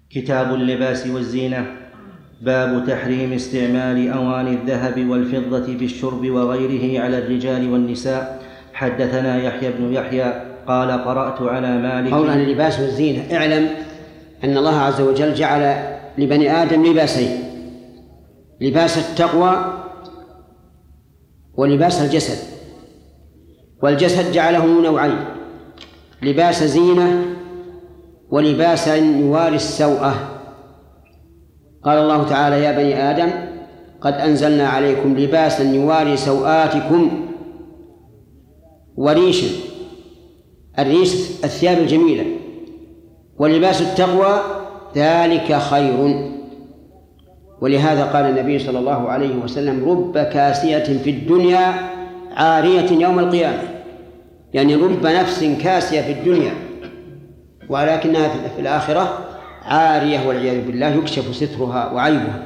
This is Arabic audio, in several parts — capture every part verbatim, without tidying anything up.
كتاب اللباس والزينة. باب تحريم استعمال أواني الذهب والفضة بالشرب وغيره على الرجال والنساء. حدثنا يحيى بن يحيى قال قرأت على مالك. قول عن اللباس والزينة، اعلم أن الله عز وجل جعل لبني آدم لباسين: لباس التقوى ولباس الجسد. والجسد جعله نوعين: لباس زينة ولباس يواري السوءة. قال الله تعالى: يا بني آدم قد أنزلنا عليكم لباسا يواري سوآتكم وريشا. الريش الثياب الجميلة، ولباس التقوى ذلك خير. ولهذا قال النبي صلى الله عليه وسلم: رب كاسية في الدنيا عارية يوم القيامة، يعني رب نفس كاسية في الدنيا ولكنها في الآخرة عارية والعياذ بالله، يكشف سترها وعيبها.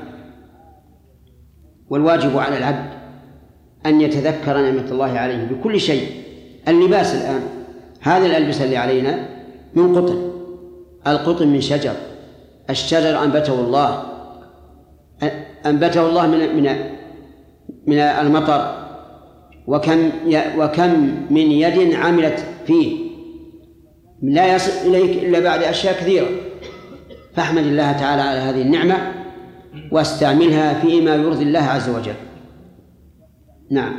والواجب على العبد أن يتذكر نعمة الله عليه بكل شيء. اللباس الآن، هذا الألبسة اللي علينا من قطن، القطن من شجر، الشجر أنبته الله أنبته الله من من من المطر، وكم وكم من يد عملت فيه لا يصل إليك إلا بعد أشياء كثيرة. فاحمد الله تعالى على هذه النعمة واستعملها فيما يرضي الله عز وجل. نعم.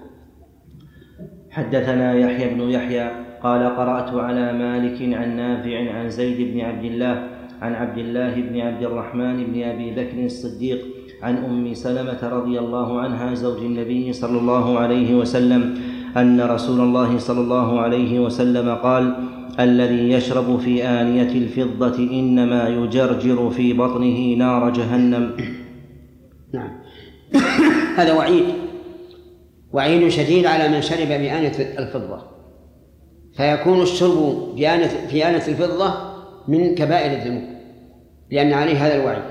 حدثنا يحيى بن يحيى قال قرأت على مالك عن نافع عن زيد بن عبد الله عن عبد الله بن عبد الرحمن بن أبي بكر الصديق عن أم سلمة رضي الله عنها زوج النبي صلى الله عليه وسلم أن رسول الله صلى الله عليه وسلم قال: الذي يشرب في آنية الفضة إنما يجرجر في بطنه نار جهنم. نعم. هذا وعيد وعيد شديد على من شرب بآنية الفضة، فيكون الشرب في آنية الفضة من كبائر الذنوب لأن عليه هذا الوعيد.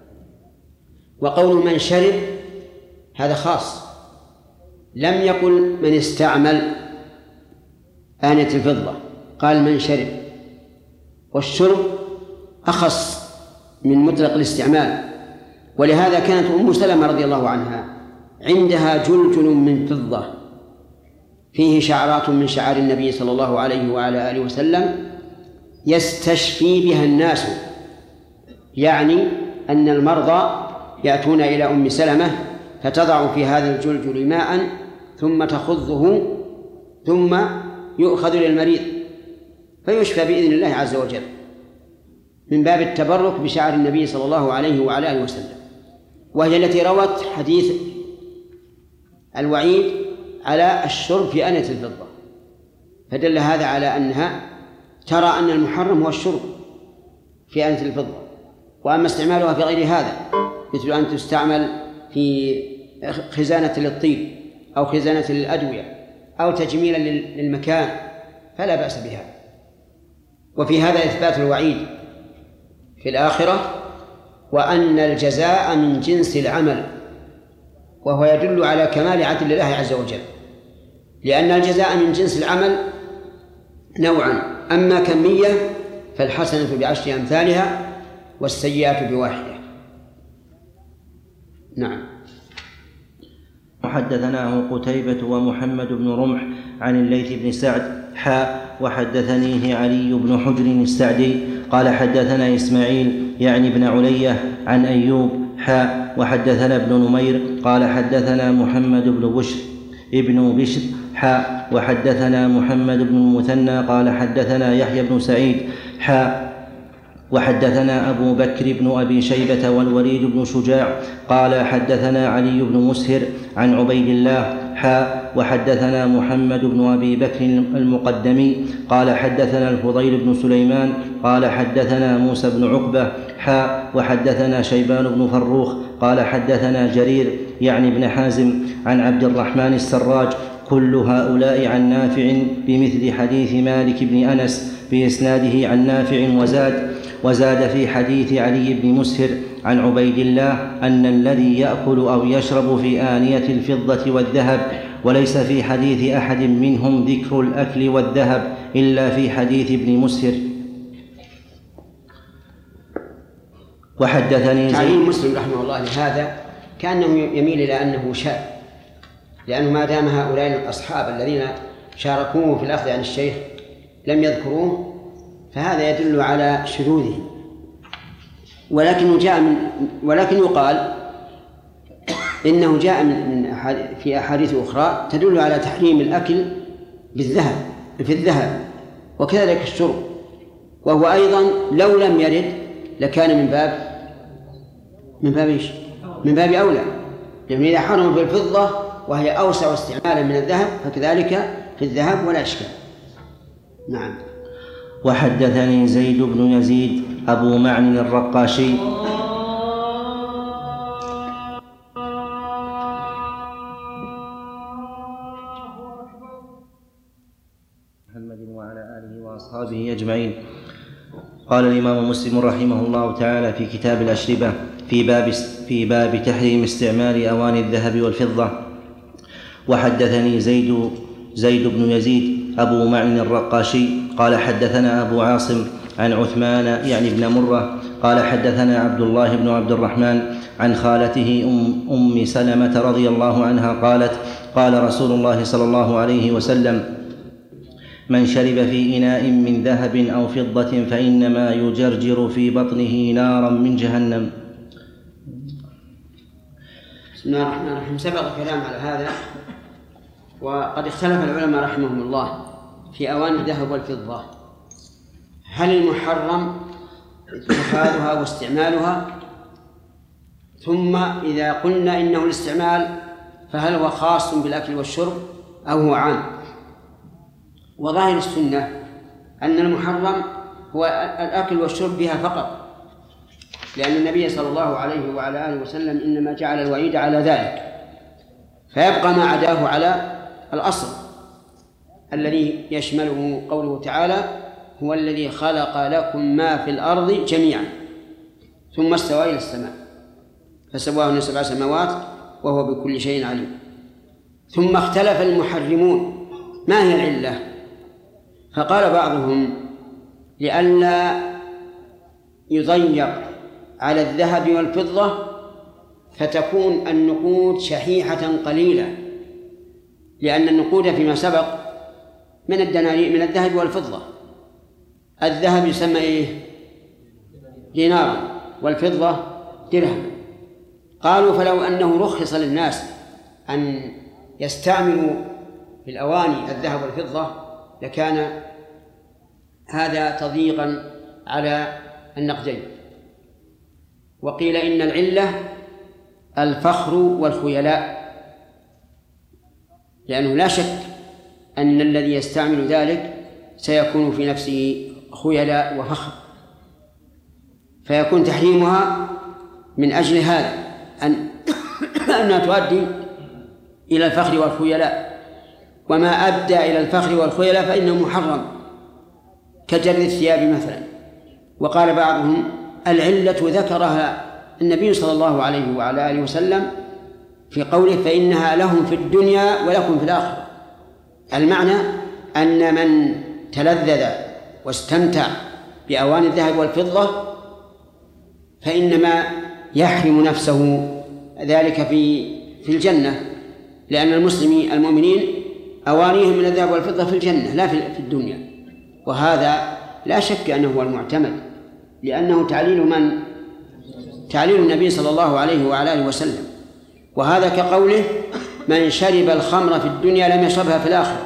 وقول من شرب هذا خاص، لم يقل من استعمل آنية الفضة، قال من شرب. والشرب أخص من مطلق الاستعمال. ولهذا كانت أم سلمة رضي الله عنها عندها جلجل من فضة فيه شعرات من شعار النبي صلى الله عليه وعلى آله وسلم يستشفي بها الناس، يعني أن المرضى يأتون إلى أم سلمة فتضع في هذا الجلجل ماء ثم تخضه ثم يؤخذ للمريض فيشفى بإذن الله عز وجل، من باب التبرك بشعر النبي صلى الله عليه وعلى آله وسلم. وهي التي روت حديث الوعيد على الشرب في آنية الفضة، فدل هذا على أنها ترى أن المحرم هو الشرب في آنية الفضة، وأما استعمالها في غير هذا مثل أن تستعمل في خزانة للطيب أو خزانة للأدوية أو تجميلا للمكان فلا بأس بها. وفي هذا إثبات الوعيد في الآخرة، وأن الجزاء من جنس العمل، وهو يدل على كمال عدل الله عز وجل، لأن الجزاء من جنس العمل نوعا: أما كمية فالحسنة بعشر أمثالها والسيئة بواحدة. نعم. وحدثناه قتيبة ومحمد بن رمح عن الليث بن سعد حاء وحدثنيه علي بن حجر السعدي قال حدثنا إسماعيل يعني بن علية عن أيوب حاء وحدثنا ابن نمير قال حدثنا محمد بن بشر ابن بشر حاء وحدثنا محمد بن المثنى قال حدثنا يحيى بن سعيد حاء وحدثنا أبو بكر بن أبي شيبة والوليد بن شجاع قال حدثنا علي بن مسهر عن عبيد الله حاء وحدثنا محمد بن أبي بكر المقدمي قال حدثنا الفضيل بن سليمان قال حدثنا موسى بن عقبة حاء وحدثنا شيبان بن فروخ قال حدثنا جرير يعني بن حازم عن عبد الرحمن السراج كل هؤلاء عن نافع بمثل حديث مالك بن أنس بإسناده عن نافع وزاد وزاد في حديث علي بن مسهر عن عبيد الله أن الذي يأكل أو يشرب في آنية الفضة والذهب، وليس في حديث أحد منهم ذكر الأكل والذهب إلا في حديث ابن مسهر. وحدثني تعليم مسلم رحمه الله لهذا كأنه يميل إلى أنه شاذ، لأنه ما دام هؤلاء الأصحاب الذين شاركوه في الأخذ عن الشيخ لم يذكروه فهذا يدل على شذوذه. ولكن جاء من ولكن يقال إنه جاء من في أحاديث أخرى تدل على تحريم الأكل بالذهب في الذهب وكذلك الشرب، وهو أيضا لو لم يرد لكان من باب من باب إيش؟ من باب أولى، لأن إذا حرم في الفضة وهي أوسع استعمالا من الذهب فكذلك في الذهب ولا إشكال. نعم. وحدثني زيد بن يزيد أبو معن الرقاشي محمد وعلى آله وأصحابه أجمعين. قال الإمام مسلم رحمه الله تعالى في كتاب الأشربة في باب في باب تحريم استعمال أواني الذهب والفضة. وحدثني زيد زيد بن يزيد أبو معن الرقاشي قال حدثنا أبو عاصم عن عثمان يعني بن مرة قال حدثنا عبد الله بن عبد الرحمن عن خالته أم, أم سلمة رضي الله عنها قالت قال رسول الله صلى الله عليه وسلم: من شرب في إناء من ذهب أو فضة فإنما يجرجر في بطنه نارا من جهنم. بسم الله الرحمن الرحيم. سبق الكلام على هذا، وقد اختلف العلماء رحمهم الله في أواني الذهب والفضة، هل المحرم اتخاذها واستعمالها؟ ثم إذا قلنا إنه الاستعمال فهل هو خاص بالأكل والشرب أو هو عام؟ وظاهر السنة أن المحرم هو الأكل والشرب بها فقط، لأن النبي صلى الله عليه وعلى آله وسلم إنما جعل الوعيد على ذلك، فيبقى ما عداه على الأصل الذي يشمله قوله تعالى: هو الذي خلق لكم ما في الأرض جميعا ثم استوى إلى السماء فسواهن سبع سماوات وهو بكل شيء عليم. ثم اختلف المحرمون ما هي العلة؟ فقال بعضهم: لئلا يضيق على الذهب والفضة فتكون النقود شحيحة قليلة، لأن النقود فيما سبق من الدنانير من الذهب والفضة. الذهب يسمى إيه؟ دينار، والفضة درهم. قالوا فلو أنه رخص للناس أن يستعملوا في الأواني الذهب والفضة لكان هذا تضييقا على النقدين. وقيل إن العلة الفخر والخيلاء، لأنه لا شك أن الذي يستعمل ذلك سيكون في نفسه خيلاء وفخر، فيكون تحريمها من أجل هذا أن أنها تؤدي إلى الفخر والخيلاء، وما أدى إلى الفخر والخيلاء فإنه محرم كجر الثياب مثلا. وقال بعضهم: العلة ذكرها النبي صلى الله عليه وعلى آله وسلم في قوله: فإنها لهم في الدنيا ولكم في الآخرة. المعنى أن من تلذذ واستمتع بأواني الذهب والفضة فإنما يحرم نفسه ذلك في في الجنة، لأن المسلمين المؤمنين أوانيهم من الذهب والفضة في الجنة لا في الدنيا. وهذا لا شك أنه هو المعتمد، لأنه تعليل من؟ تعليل النبي صلى الله عليه وعلى آله وسلم. وهذا كقوله: من شرب الخمر في الدنيا لم يشربها في الآخرة.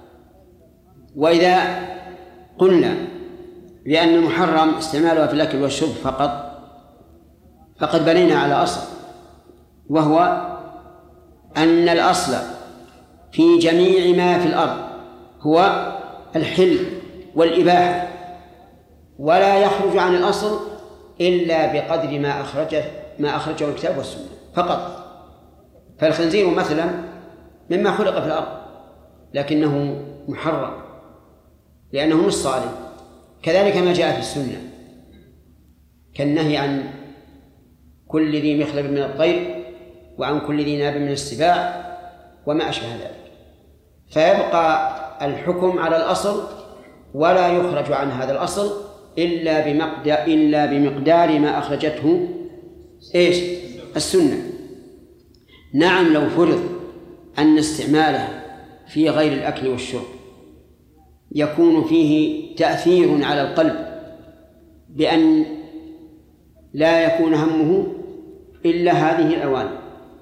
وإذا قلنا بأن المحرم استعمالها في الأكل والشرب فقط فقد بنينا على أصل، وهو أن الأصل في جميع ما في الأرض هو الحل والإباحة، ولا يخرج عن الأصل إلا بقدر ما أخرجه ما أخرجه الكتاب والسنة فقط. فالخنزير مثلا مما خلق في الأرض لكنه محرم لأنه مش صالح، كذلك ما جاء في السنة كالنهي عن كل ذي مخلب من الطير وعن كل ذي ناب من السباع وما أشبه ذلك. فيبقى الحكم على الأصل ولا يخرج عن هذا الأصل إلا بمقدار إلا بمقدار ما أخرجته إيش السنة. نعم، لو فرض أن استعماله في غير الأكل والشرب يكون فيه تأثير على القلب بأن لا يكون همه إلا هذه الأواني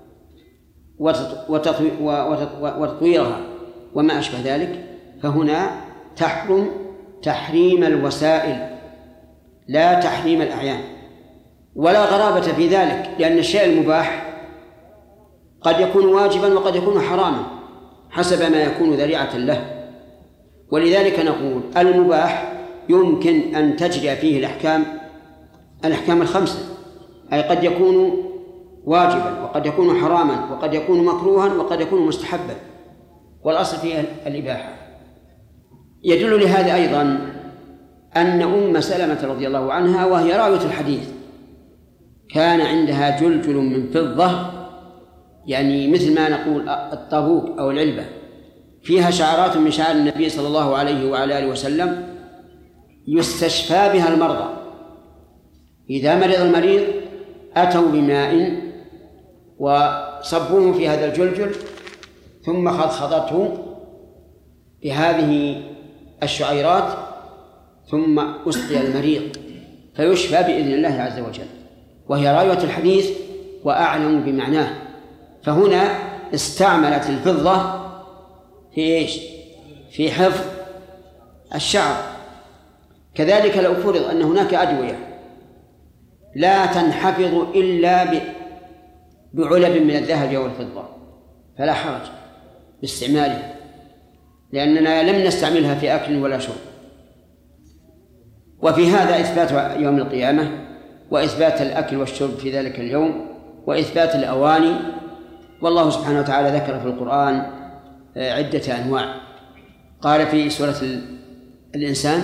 وتطويرها وما أشبه ذلك، فهنا تحرم تحريم الوسائل لا تحريم الأعيان. ولا غرابة في ذلك، لأن الشيء المباح قد يكون واجبا وقد يكون حراما حسب ما يكون ذريعة له. ولذلك نقول المباح يمكن أن تجري فيه الأحكام الأحكام الخمسة، أي قد يكون واجبا وقد يكون حراما وقد يكون مكروها وقد يكون مستحبا، والأصل فيه الإباحة. يدل لهذا أيضا أن أم سلمة رضي الله عنها وهي راوية الحديث كان عندها جلجل من فضة، يعني مثل ما نقول الطابوق أو العلبة، فيها شعرات من شعر النبي صلى الله عليه وعلى آله وسلم يستشفى بها المرضى. إذا مرض المريض أتوا بماء وصبوه في هذا الجلجل ثم خضخضته بهذه الشعيرات ثم أسقي المريض فيشفى بإذن الله عز وجل، وهي راوية الحديث وأعلم بمعناه. فهنا استعملت الفضة في إيش؟ في حفظ الشعر. كذلك لو فرض أن هناك أدوية لا تنحفظ إلا بعلب من الذهب أو الفضة فلا حرج باستعمالها، لأننا لم نستعملها في أكل ولا شرب. وفي هذا إثبات يوم القيامة وإثبات الأكل والشرب في ذلك اليوم وإثبات الأواني. والله سبحانه وتعالى ذكر في القرآن عدة أنواع. قال في سورة الإنسان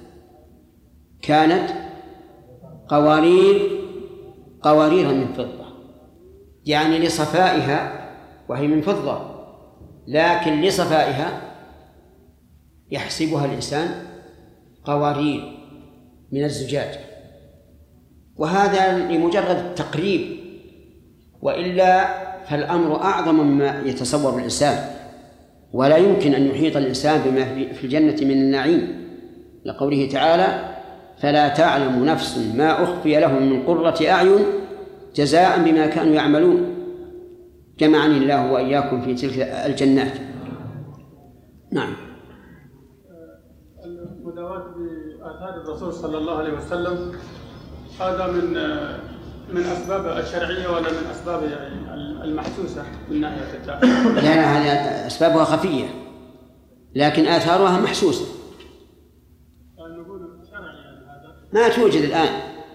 كانت قوارير قوارير من فضة، يعني لصفائها وهي من فضة، لكن لصفائها يحسبها الإنسان قوارير من الزجاج، وهذا لمجرد التقريب، وإلا فالأمر أعظم مما يتصور الإنسان، ولا يمكن أن يحيط الإنسان بما في الجنة من النعيم، لقوله تعالى فلا تعلم نفس ما أخفي لهم من قرة أعين جزاء بما كانوا يعملون. جمعني الله وإياكم في تلك الجنات. نعم. المداواة بآثار الرسول صلى الله عليه وسلم هذا من من أسباب الشرعية ولا من أسباب المحسوسة من ناحية الداعي؟ لا، هذه أسبابها خفية لكن آثارها محسوسة. ما توجد الآن.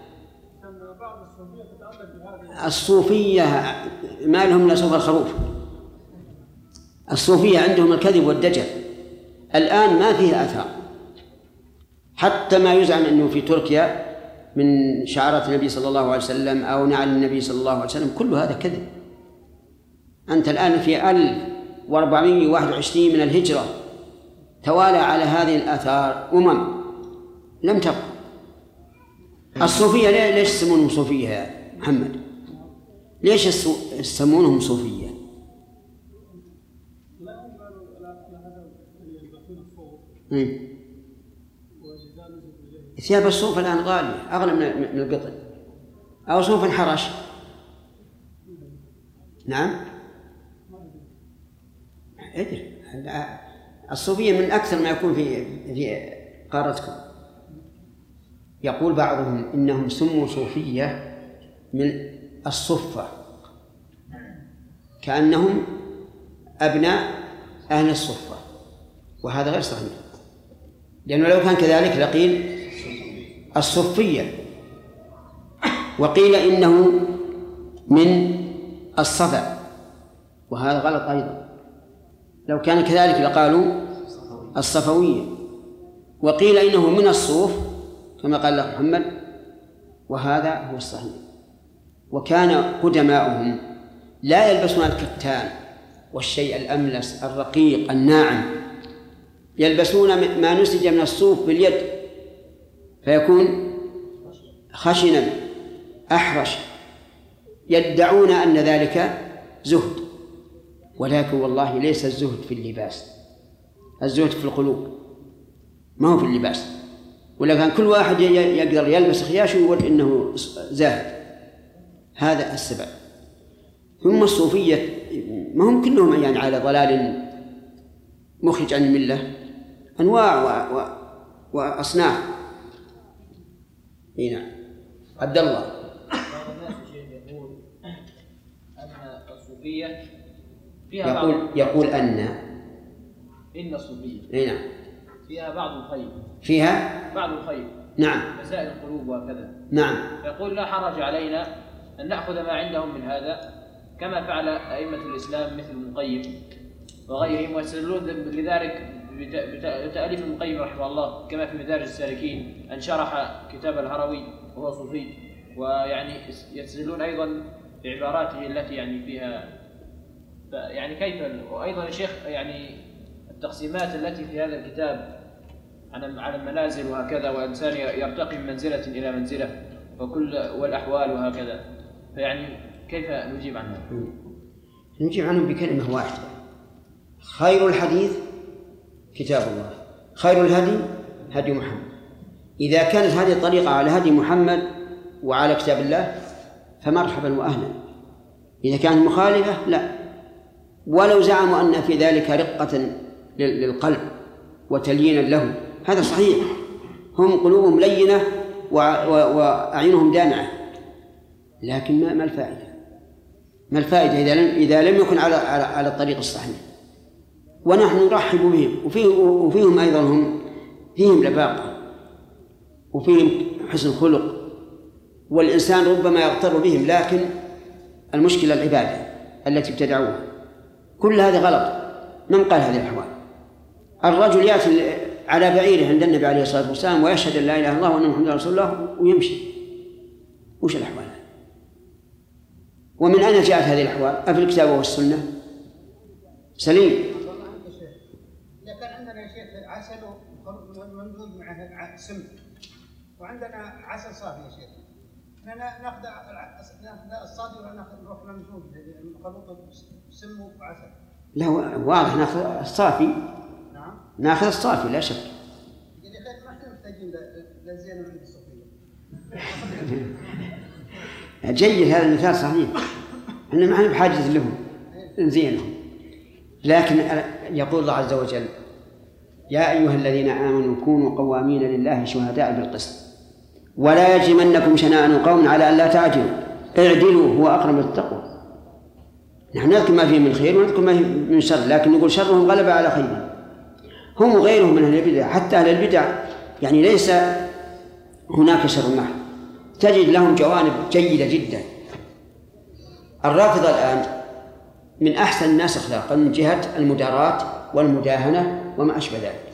الصوفية ما لهم إلا صوف الخروف. الصوفية عندهم الكذب والدجل. الآن ما فيه آثار، حتى ما يزعم أنه في تركيا من شعارات النبي صلى الله عليه وسلم أو نعل النبي صلى الله عليه وسلم، كل هذا كذب. أنت الآن في ألف وأربعمائة وواحد وعشرين من الهجرة توالى على هذه الآثار أمم لم تبقى. الصوفية ليش يسمونهم صوفية يا محمد؟ ليش يسمونهم صوفية؟ ثياب الصوف الآن غالية أغلى من القطن أو صوف الحرش. نعم أدري. الصوفية من أكثر ما يكون في في قارتكم. يقول بعضهم إنهم سموا صوفية من الصفة، كأنهم أبناء أهل الصفة، وهذا غير صحيح، لأنه لو كان كذلك لقيل الصفية، وقيل إنه من الصفا، وهذا غلط أيضا. لو كان كذلك لقالوا الصفوية، وقيل إنه من الصوف كما قال لك محمد، وهذا هو الصحيح. وكان قدماؤهم لا يلبسون الكتان والشيء الأملس الرقيق الناعم، يلبسون ما نسج من الصوف باليد، فيكون خشنا أحرش، يدعون أن ذلك زهد، ولكن والله ليس الزهد في اللباس، الزهد في القلوب ما هو في اللباس. ولا كان كل واحد يقدر يلبس خياش ويقول إنه زاهد، هذا السبب. هم الصوفية ما هم كلهم يعني على ضلال مخرج عن الملة، أنواع و... و... وأصناف. هنا عبد الله. بعض الناس يقول أن الصوفية فيها يقول بعض يقول أن إن الصوفية هنا فيها بعض الخير، فيها بعض الخير نعم مسائل القلوب وكذا. نعم. يقول لا حرج علينا أن نأخذ ما عندهم من هذا كما فعل أئمة الإسلام مثل ابن القيم وغيرهم، ويستدلون لذلك بتأليف ابن القيم رحمه الله كما في مدارج السالكين أن شرح كتاب الهروي وهو صوفي، ويعني يستدلون أيضا بعباراته التي يعني فيها يعني كيف. وأيضا الشيخ يعني التقسيمات التي في هذا الكتاب على المنازل وهكذا، وإنسان يرتقي من منزلة إلى منزلة وكل والأحوال وهكذا، فيعني كيف نجيب عنها؟ نجيب عنهم بكلمة واحدة: خير الحديث كتاب الله، خير الهدي هدي محمد. إذا كانت هذه الطريقة على هدي محمد وعلى كتاب الله فمرحبا وأهلا. إذا كانت مخالفة لا، ولو زعموا أن في ذلك رقة للقلب وتليينا له هذا صحيح، هم قلوبهم لينة وأعينهم دامعة، لكن ما الفائدة؟ ما الفائدة إذا لم إذا لم يكن على على على الطريق الصحيح؟ ونحن نرحب بهم، وفيهم وفيهم أيضا هم فيهم لباقة وفيهم حسن خلق، والإنسان ربما يغتر بهم، لكن المشكلة العبادة التي ابتدعوها، كل هذا غلط. من قال هذه الأحوال؟ الرجل يأتي على بعيره عند النبي عليه الصلاة والسلام ويشهد أن لا إله إلا الله وأن محمدا رسول الله ويمشي، وش الأحوال؟ ومن أين جاءت هذه الأحوال؟ أفي الكتاب والسنة؟ سليم. إذا كان عندنا يا شيخ عسل ممزوج معه سم، وعندنا عسل صافي يا شيخ، احنا ناخذ ناخذ الصافي وناخذ نروح ممزوج خلوط سم وعسل. لا واضح ناخذ الصافي. نعم ناخذ الصافي لا شك. إذا ما احنا محتاجين للزين عند الصوفية. جيد، هذا المثال صحيح، احنا ما احنا بحاجة لهم نزينهم. لكن يقول الله عز وجل: يا أيها الذين آمنوا كونوا قوامين لله شهداء بالقسط ولا يجرمنكم شنآن قوم على أن لا تعدلوا اعدلوا هو أقرب للتقوى. نحن نذكر ما فيه من خير ونذكر ما فيه من شر، لكن نقول شرهم غلب على خيرهم. هم وغيرهم من أهل البدع، حتى أهل البدع يعني ليس هناك شر محض، تجد لهم جوانب جيدة جدا. الرافضة الآن من أحسن الناس أخلاقا من جهة المداراة والمداهنة وما أشبه ذلك،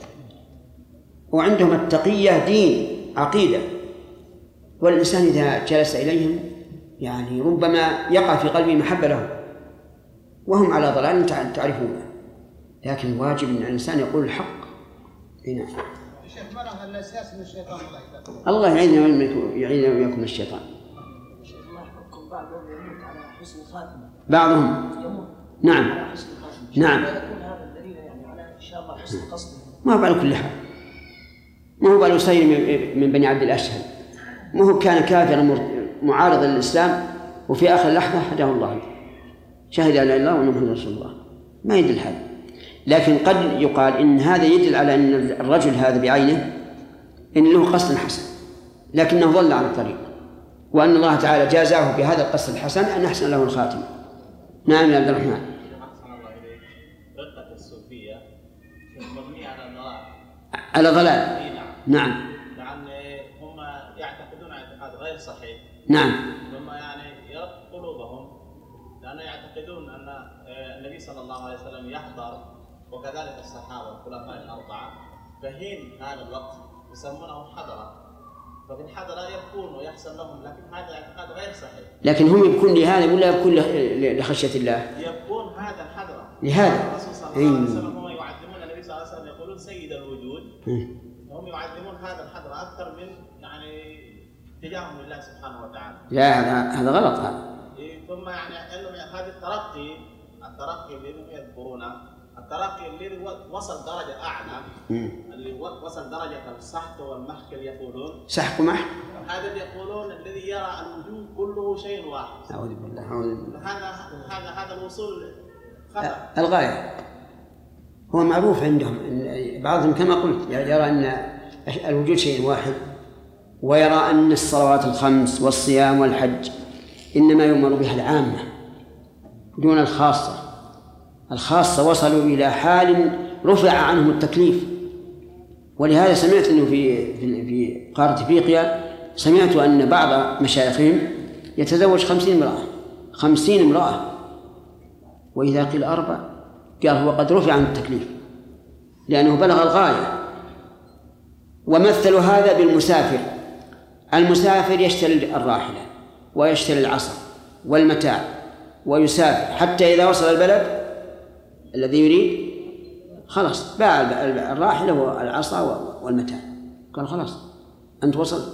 وعندهم التقية دين عقيدة، والإنسان إذا جلس إليهم يعني ربما يقع في قلبه محبة لهم، وهم على ضلال تعرفونه، لكن واجب أن الإنسان يقول الحق. هنا الشيخ ما له إلا أساس من الشيطان. الله يعيننا يعيننا وياكم من الشيطان. الله يحكم بعضهم يموت على حسن خاتمة، بعضهم يموت نعم على حسن خاتمة. نعم. يكون هذا الدليل يعني على إن شاء الله حسن قصده. ما هو على كل حال، ما هو بالوصير من بني عبد الأشهل، ما هو كان كافرا معارضا للإسلام وفي آخر لحظة هداه الله، شهد أن لا إله إلا الله وأن محمدا رسول الله، ما يدل هذا. لكن قد يقال إن هذا يدل على أن الرجل هذا بعينه إن له قصد حسن لكنه ضل عن الطريق، وأن الله تعالى جازاه بهذا القصد الحسن أن أحسن له الخاتمة. نعم يا عبد الرحمن. أحسن الله إليك. فرقة الصوفية مبنية على ضلال. على ضلال. نعم. نعم. يعني هم يعتقدون اعتقاد غير صحيح. نعم. ثم يعني يرق قلوبهم لأنه يعتقدون أن النبي صلى الله عليه وسلم يحضر وكذلك الصحابة الخلفاء الأربعة، فهين هذا الوقت يسمونه حضرة، ففي الحضرة يبكون ويحسن لهم، لكن هذا اعتقاد غير صحيح. لكن هم يبكون لهذا ولا يبكون لخشية الله؟ يبكون هذا الحضرة لهذا الرسول صلى الله عليه وسلم هم يعظمون النبي صلى الله عليه وسلم، يقولون سيد الوجود، هم يعظمون هذا الحضر أكثر من يعني اتجاههم لله سبحانه وتعالى. لا هذا هذا غلط هذا. ثم يعني علم هذا الترقي الترقي الذي يذكرونه الترقي الذي وصل درجة أعلى اللي وصل درجة السحق والمحك اللي يقولون سحق ومحك هذا اللي يقولون الذي يرى الوجود كله شيء واحد. أعوذ بالله أعوذ بالله. هذا هذا هذا الوصول خطأ. الغاية هو معروف عندهم بعضهم كما قلت يرى أن الوجود شيء واحد ويرى أن الصلوات الخمس والصيام والحج إنما يؤمر بها العامة دون الخاصة. الخاصة وصلوا إلى حال رفع عنهم التكليف. ولهذا سمعت أنه في في قارة أفريقيا سمعت أن بعض مشايخهم يتزوج خمسين امرأة خمسين امرأة وإذا قيل أربع قال هو قد رفع عن التكليف لأنه بلغ الغاية. ومثلوا هذا بالمسافر. المسافر يشتري الراحلة ويشتري العصا والمتاع ويسافر حتى إذا وصل البلد الذي يريد خلاص باع الراحلة والعصا والمتاع قال خلاص أنت وصلت.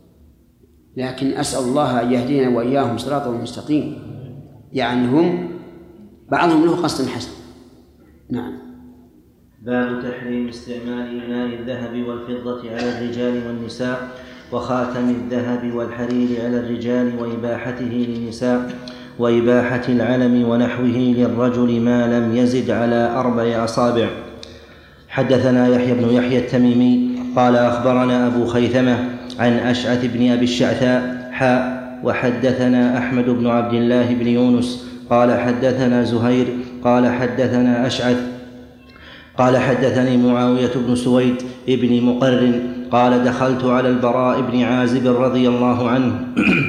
لكن أسأل الله أن يهدينا وإياهم صراطا مستقيم. يعني هم بعضهم له قصد حسن. نعم. باب تحريم استعمال إناء الذهب والفضة على الرجال والنساء وخاتم الذهب والحرير على الرجال وإباحته للنساء وإباحة العلم ونحوه للرجل ما لم يزد على أربع أصابع. حدثنا يحيى بن يحيى التميمي قال أخبرنا أبو خيثمة عن أشعث بن أبي الشعثاء حاء وحدثنا أحمد بن عبد الله بن يونس قال حدثنا زهير قال حدثنا أشعث قال حدثني معاوية بن سويد ابن مقرن قال دخلت على البراء بن عازب رضي الله عنه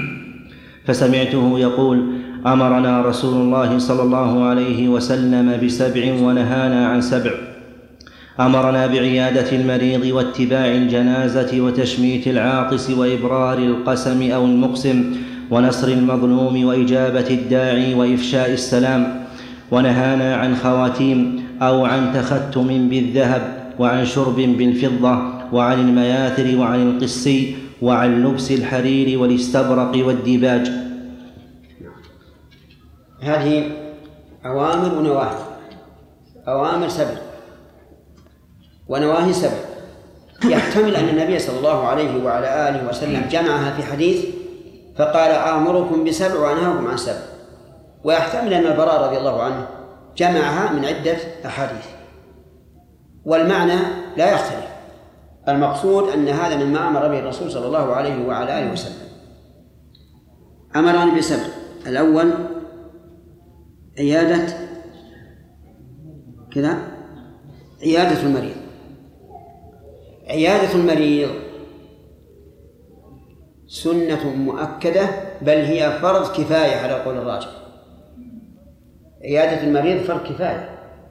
فسمعته يقول أمرنا رسول الله صلى الله عليه وسلم بسبع ونهانا عن سبع. أمرنا بعيادة المريض واتباع الجنازة وتشميت العاطس وإبرار القسم أو المقسم ونصر المظلوم وإجابة الداعي وإفشاء السلام. ونهانا عن خواتيم أو عن تختم بالذهب وعن شرب بالفضة وعن المياثر وعن القسي وعن لبس الحرير والاستبرق والديباج. هذه أوامر ونواهي. أوامر سبع ونواهي سبع. يحتمل أن النبي صلى الله عليه وعلى آله وسلم جمعها في حديث فقال آمركم بسبع وأنهاكم عن سبع. ويحتمل أن البراء رضي الله عنه جمعها من عدة أحاديث والمعنى لا يختلف. المقصود أن هذا مما أمر به الرسول صلى الله عليه وعلى آله وسلم. أمرنا بسبع. الأول عيادة كذا عيادة المريض. عيادة المريض سنة مؤكدة بل هي فرض كفاية على قول الراجح. عيادة المريض فرض كفاية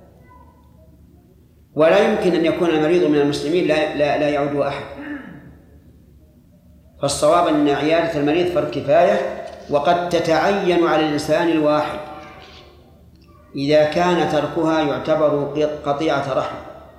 ولا يمكن أن يكون المريض من المسلمين لا, لا, لا يعود أحد. فالصواب أن عيادة المريض فرض كفاية وقد تتعين على الإنسان الواحد إذا كان تركها يعتبر قطيعة رحم.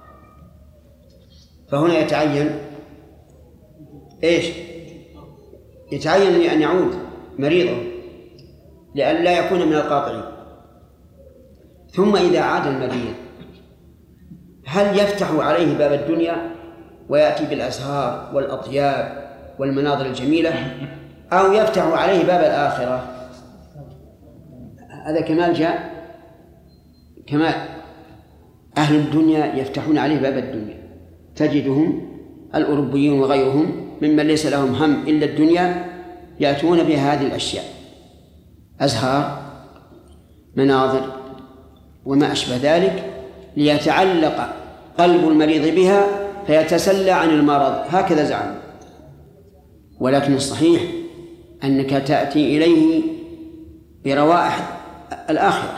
فهنا يتعين إيش؟ يتعين أن يعود مريضه لئلا يكون من القاطعين. ثم إذا عاد المريض هل يفتح عليه باب الدنيا ويأتي بالأزهار والأطياب والمناظر الجميلة أو يفتح عليه باب الآخرة؟ هذا كمال جاء كمال. أهل الدنيا يفتحون عليه باب الدنيا تجدهم الأوروبيون وغيرهم ممن ليس لهم هم إلا الدنيا يأتون بها هذه الأشياء أزهار مناظر وما أشبه ذلك ليتعلق قلب المريض بها فيتسلى عن المرض. هكذا زعم. ولكن الصحيح أنك تأتي إليه بروائح الآخرة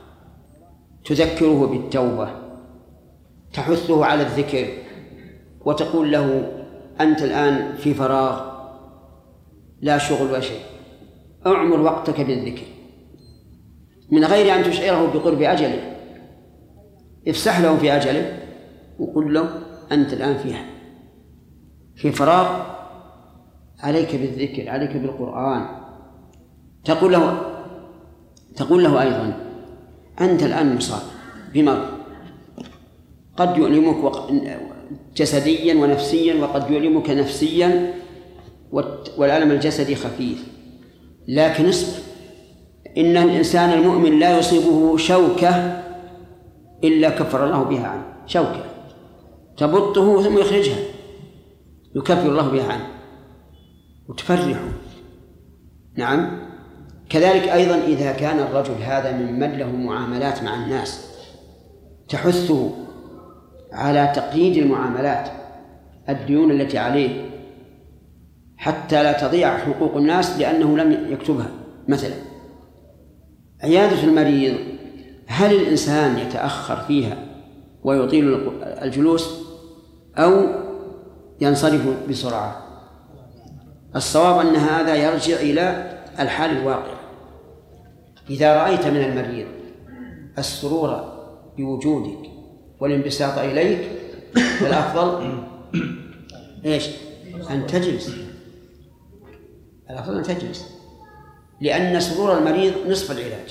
تذكره بالتوبة تحثه على الذكر وتقول له أنت الآن في فراغ لا شغل ولا شيء أعمر وقتك بالذكر من غير أن تشعره بقرب أجله. افسح له في أجله وقل له أنت الآن فيها في فراغ عليك بالذكر، عليك بالقرآن. تقول له تقول له أيضا أنت الآن مصاب بمرض قد يؤلمك جسديا ونفسيا، وقد يؤلمك نفسيا والألم الجسدي خفيف، لكن اصبر، إن الإنسان المؤمن لا يصيبه شوكة إلا كفر الله بها عنه، شوكة تبطه ثم يخرجها يكفر الله بها عنه وتفرحه. نعم. كذلك أيضا إذا كان الرجل هذا ممن له معاملات مع الناس تحثه على تقييد المعاملات، الديون التي عليه، حتى لا تضيع حقوق الناس لأنه لم يكتبها. مثلا عيادة المريض، هل الإنسان يتأخر فيها ويطيل الجلوس أو ينصرف بسرعة؟ الصواب أن هذا يرجع إلى الحال الواقع. إذا رأيت من المريض السرور بوجودك والانبساط إليك فالأفضل إيش؟ أن تجلس. الأفضل أن تجلس، لأن سرور المريض نصف العلاج.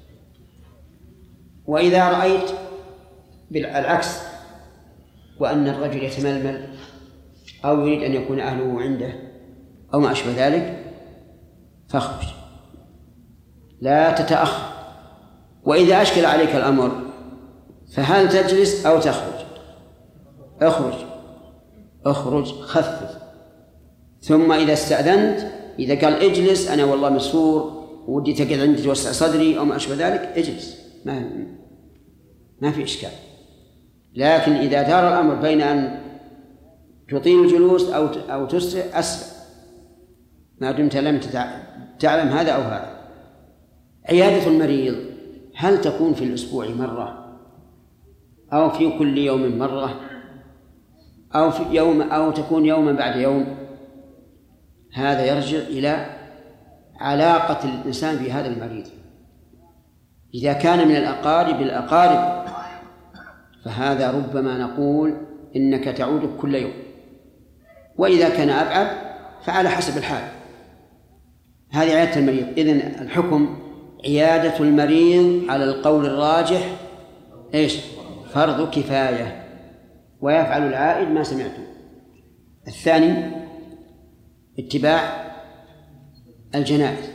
وإذا رأيت بالعكس وأن الرجل يتململ أو يريد أن يكون أهله عنده أو ما أشبه ذلك فاخرج، لا تتأخر. وإذا أشكل عليك الأمر فهل تجلس أو تخرج؟ اخرج اخرج خفف. ثم إذا استأذنت، إذا قال اجلس أنا والله مسرور ودي تقعد عندي توسع صدري أو ما أشبه ذلك، اجلس، ما ما في إشكال. لكن إذا دار الأمر بين أن تطيل الجلوس أو أو تسرع، أسرع ما دمت لم تعلم هذا أو هذا. عيادة المريض هل تكون في الأسبوع مرة أو في كل يوم مرة أو في يوم أو تكون يوما بعد يوم؟ هذا يرجع إلى علاقة الإنسان بهذا المريض. إذا كان من الأقارب الأقارب فهذا ربما نقول إنك تعود كل يوم، وإذا كان أبعد فعلى حسب الحال. هذه عيادة المريض. إذن الحكم عيادة المريض على القول الراجح إيش؟ فرض كفاية، ويفعل العائد ما سمعته. الثاني اتباع الجنائز.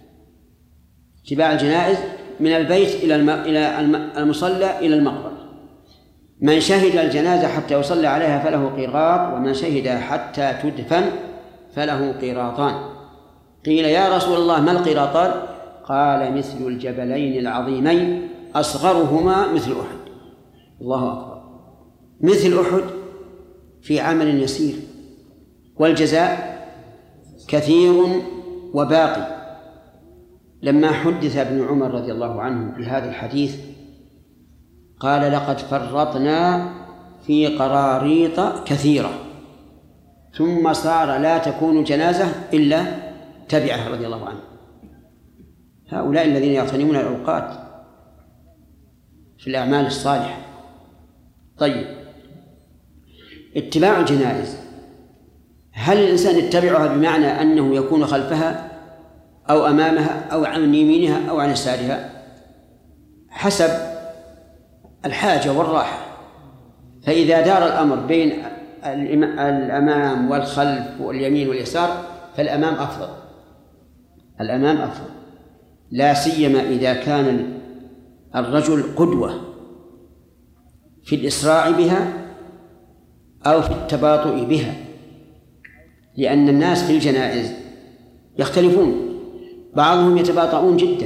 اتباع الجنائز من البيت إلى إلى المصلى إلى المقبرة. من شهد الجنازة حتى يصلى عليها فله قيراط، ومن شهد حتى تدفن فله قيراطان. قيل يا رسول الله ما القيراطان؟ قال مثل الجبلين العظيمين أصغرهما مثل أحد. الله أكبر. مثل أحد في عمل يسير، والجزاء كثير وباقي. لما حدث ابن عمر رضي الله عنه بهذا الحديث قال لقد فرطنا في قراريط كثيرة، ثم صار لا تكون جنازة إلا تبعه رضي الله عنه. هؤلاء الذين يغتنمون الأوقات في الأعمال الصالحة. طيب، اتباع الجنائز، هل الإنسان يتبعها بمعنى أنه يكون خلفها أو أمامها أو عن يمينها أو عن يسارها؟ حسب الحاجة والراحة. فإذا دار الأمر بين الأمام والخلف واليمين واليسار فالأمام أفضل، الأمام أفضل، لا سيما إذا كان الرجل قدوة في الإسراع بها أو في التباطؤ بها، لأن الناس في الجنائز يختلفون، بعضهم يتباطؤون جدا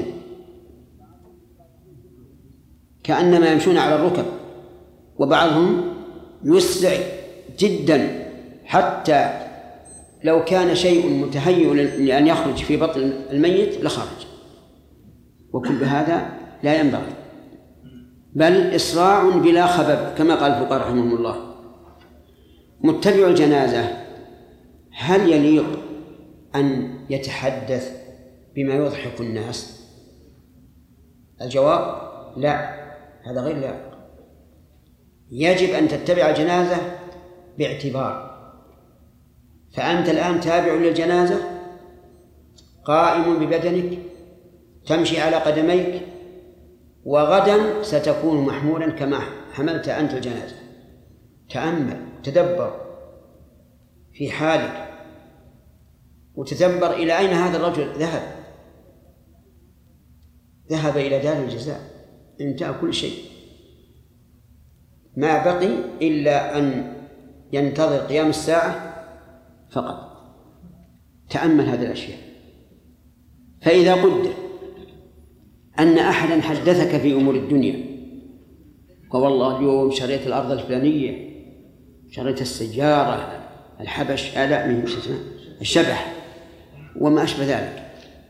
كأنما يمشون على الركب، وبعضهم يسرع جدا حتى لو كان شيء متهيئ لأن يخرج في بطن الميت لخرج. وكل هذا لا ينبغي، بل إسراع بلا خبب كما قال الفقهاء رحمهم الله. متبع الجنازة هل يليق أن يتحدث بما يضحك الناس؟ الجواب لا، هذا غير لائق. يجب أن تتبع الجنازة باعتبار، فأنت الآن تابع للجنازة قائم ببدنك تمشي على قدميك، وغدا ستكون محمولا كما حملت أنت الجنازة. تأمل تدبر في حالك وتدبر إلى أين هذا الرجل ذهب. ذهب إلى دار الجزاء، انتهى كل شيء، ما بقي إلا أن ينتظر قيام الساعة فقط. تأمل هذه الأشياء. فإذا قدر أن أحدا حدثك في أمور الدنيا، والله اليوم شريت الأرض الفلانية، شريت السيارة، الحبش آلاء من الشبح وما أشبه ذلك،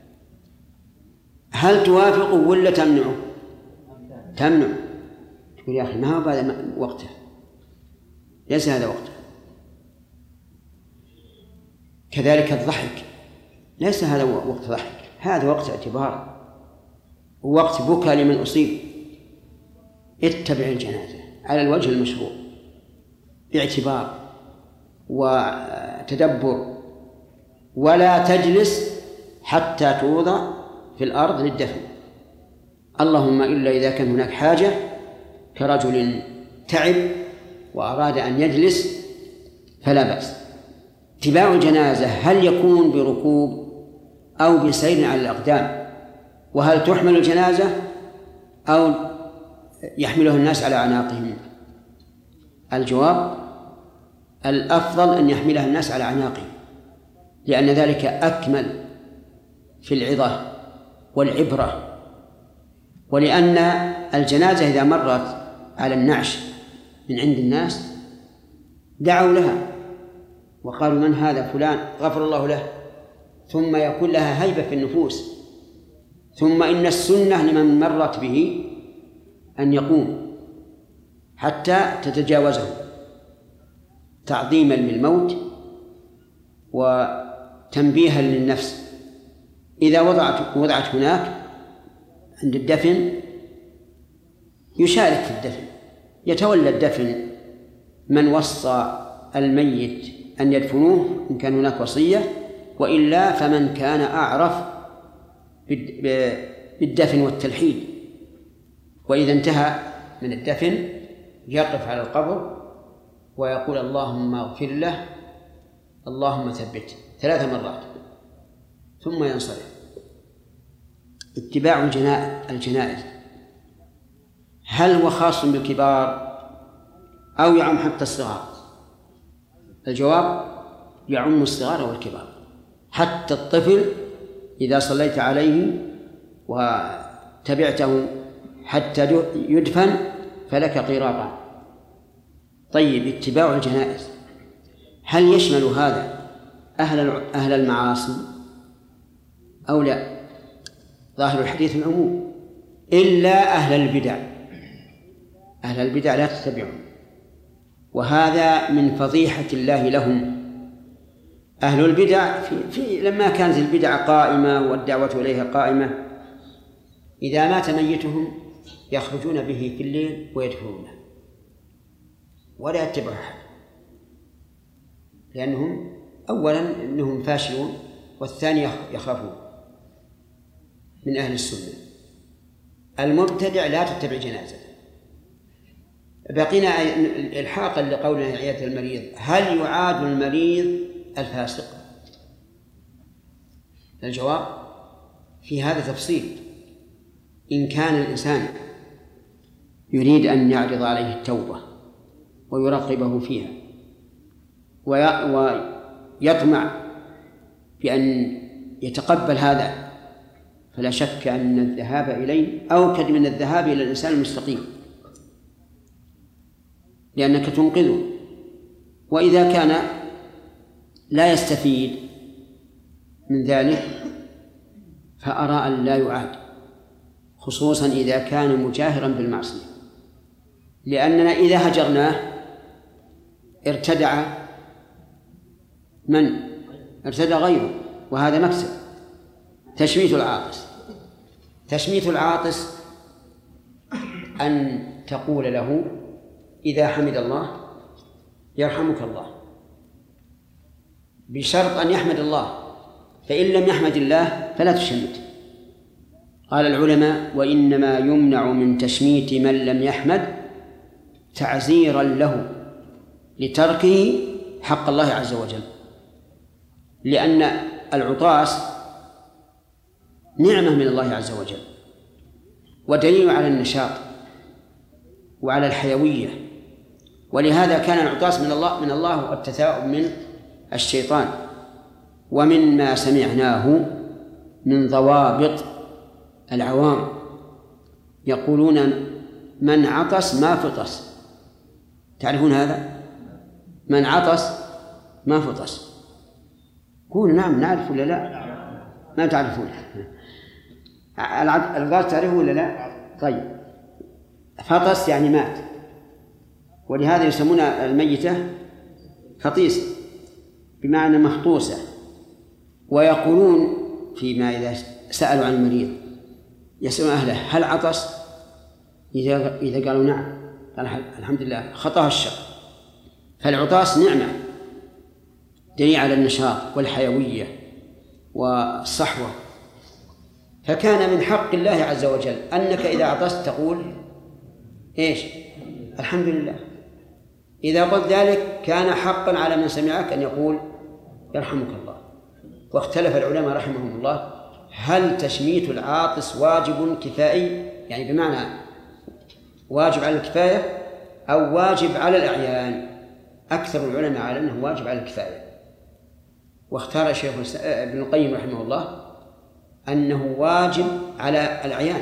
هل توافق ولا تمنعه؟ تمنع. تقول يا أخي ما هو هذا وقته، ليس هذا وقته. كذلك الضحك، ليس هذا وقت ضحك، هذا وقت اعتبار ووقت بكى لمن أصيب. اتبع الجنازة على الوجه المشروع باعتبار وتدبر، ولا تجلس حتى توضع في الأرض للدفن، اللهم إلا إذا كان هناك حاجة كرجل تعب وأراد أن يجلس فلا بأس. اتباع الجنازة هل يكون بركوب أو بسير على الأقدام؟ وهل تحمل الجنازة أو يحملها الناس على أعناقهم؟ الجواب الأفضل أن يحملها الناس على أعناقهم، لأن ذلك أكمل في العظة والعبرة، ولأن الجنازة إذا مرت على النعش من عند الناس دعوا لها وقالوا من هذا؟ فلان غفر الله له، ثم يكون لها هيبة في النفوس. ثم إن السنة لمن مرت به أن يقوم حتى تتجاوزه تعظيما للموت وتنبيها للنفس. إذا وضعت وضعت هناك عند الدفن يشارك في الدفن، يتولى الدفن من وصى الميت أن يدفنوه إن كان هناك وصية، وإلا فمن كان أعرف بالدفن والتلحيد. وإذا انتهى من الدفن يقف على القبر ويقول اللهم اغفر له، اللهم ثبته ثلاث مرات، ثم ينصرف. اتباع الجنائز هل هو خاص بالكبار أو يعم حتى الصغار؟ الجواب يعم الصغار والكبار، حتى الطفل إذا صليت عليه وتبعته حتى يدفن فلك قيراطان. طيب، اتباع الجنائز هل يشمل هذا أهل أهل المعاصي أو لا؟ ظاهر الحديث العموم، إلا أهل البدع. أهل البدع لا تتبعهم، وهذا من فضيحة الله لهم. أهل البدع في, في لما كانت البدع قائمة والدعوة إليها قائمة، إذا مات ميتهم يخرجون به في الليل ويدفنونه ولا يتبعوا أحد، لأنهم أولا أنهم فاشلون، والثاني يخافون من أهل السنة. المبتدع لا تتبع جنازة. بقينا الحاقا لقولنا عيادة المريض، هل يعاد المريض الفاسق؟ الجواب في هذا تفصيل. إن كان الإنسان يريد أن يعرض عليه التوبة ويرغبه فيها ويطمع بأن يتقبل هذا، فلا شك أن الذهاب إليه أوكد من الذهاب إلى الإنسان المستقيم، لأنك تنقذه. وإذا كان لا يستفيد من ذلك فأرى أن لا يعاد، خصوصا إذا كان مجاهرا بالمعصية، لأننا إذا هجرناه ارتدع من؟ ارتدع غيره، وهذا مكسب. تشميت العاطس تشميت العاطس أن تقول له إذا حمد الله يرحمك الله، بشرط أن يحمد الله، فإن لم يحمد الله فلا تشمت. قال العلماء: وإنما يمنع من تشميت من لم يحمد تعزيرا له لتركه حق الله عز وجل، لأن العطاس نعمة من الله عز وجل ودليل على النشاط وعلى الحيوية، ولهذا كان العطاس من الله من الله والتثاؤب من الشيطان. ومن ما سمعناه من ضوابط العوام يقولون: من عطس ما فطس. تعرفون هذا؟ من عطس ما فطس. قول نعم نعرف ولا لا؟ ما تعرفون. الغاز تعرفه ولا لا؟ طيب، فطس يعني مات، ولهذا يسمون الميتة فطيس بمعنى مفطوسة. ويقولون فيما إذا سألوا عن المريض يسألون أهله: هل عطس؟ إذا إذا قالوا نعم قال الحمد لله خطأ الشر. فالعطاس نعمة دليل على النشاط والحيوية والصحوة. فكان من حق الله عز وجل أنك إذا عطست تقول إيش؟ الحمد لله. إذا قلت ذلك كان حقا على من سمعك أن يقول يرحمك الله. واختلف العلماء رحمهم الله: هل تشميت العاطس واجب كفائي، يعني بمعنى واجب على الكفاية أو واجب على الأعيان؟ أكثر العلماء على أنه واجب على الكفاية، واختار الشيخ ابن القيم رحمه الله أنه واجب على الأعيان،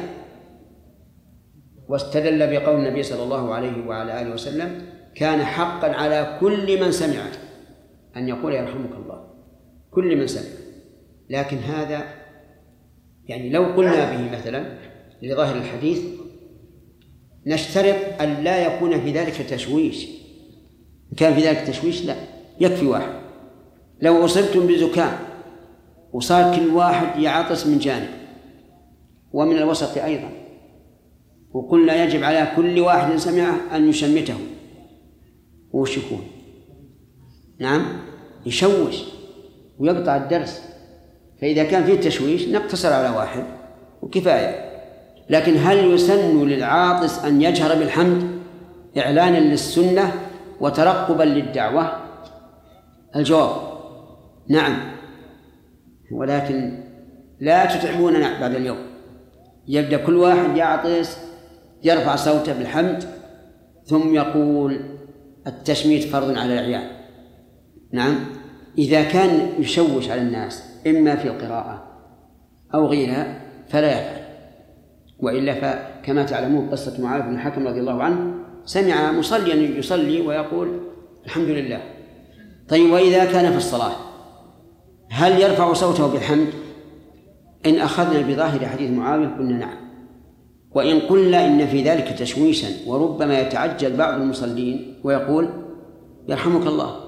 واستدل بقول النبي صلى الله عليه وعلى آله وسلم: كان حقا على كل من سمعه أن يقول يرحمك الله، كل من سمع. لكن هذا يعني لو قلنا به مثلا لظاهر الحديث نشترط أن لا يكون في ذلك تشويش. كان في ذلك تشويش لا، يكفي واحد. لو أصبتم بزكام وصار كل واحد يعطس من جانب ومن الوسط أيضا، وقلنا يجب على كل واحد سمعه أن يشمته، وش يكون؟ نعم يشوش ويقطع الدرس. فإذا كان فيه تشويش نقتصر على واحد وكفاية. لكن هل يسن للعاطس أن يجهر بالحمد إعلانا للسنة وترقبا للدعوة؟ الجواب نعم، ولكن لا تتعبوننا بعد اليوم. يبدأ كل واحد يعطس يرفع صوته بالحمد ثم يقول التشميت فرض على العيان. نعم، إذا كان يشوش على الناس إما في القراءة أو غيرها فلا يفعل، وإلا فكما تعلمون قصة معاذ بن الحكم رضي الله عنه سمع مصليا يصلي ويقول الحمد لله. طيب، وإذا كان في الصلاة هل يرفع صوته بالحمد؟ إن أخذنا بظاهر حديث معاوية قلنا نعم، وإن قلنا إن في ذلك تشويشا وربما يتعجل بعض المصلين ويقول يرحمك الله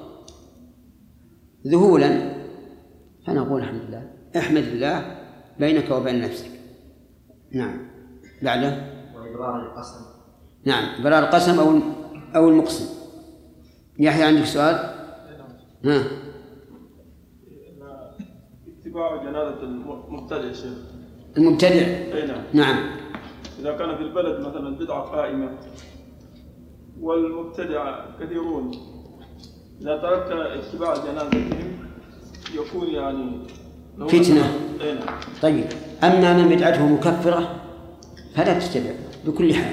ذهولا، فنقول الحمد لله، احمد الله بينك وبين نفسك. نعم. بعده وإبرار القسم. نعم، إبرار القسم أو أو المقسم. يحيى عندك سؤال؟ ها. اتباع جنازة المبتدع شيخ. المبتدع. أي نعم. نعم. إذا كان في البلد مثلا بدعة قائمة والمبتدع كثيرون، إذا تركت اتباع جنازتهم يكون يعني فتنة. أي نعم. طيب، أما من بدعته مكفرة فلا تتبع بكل حال،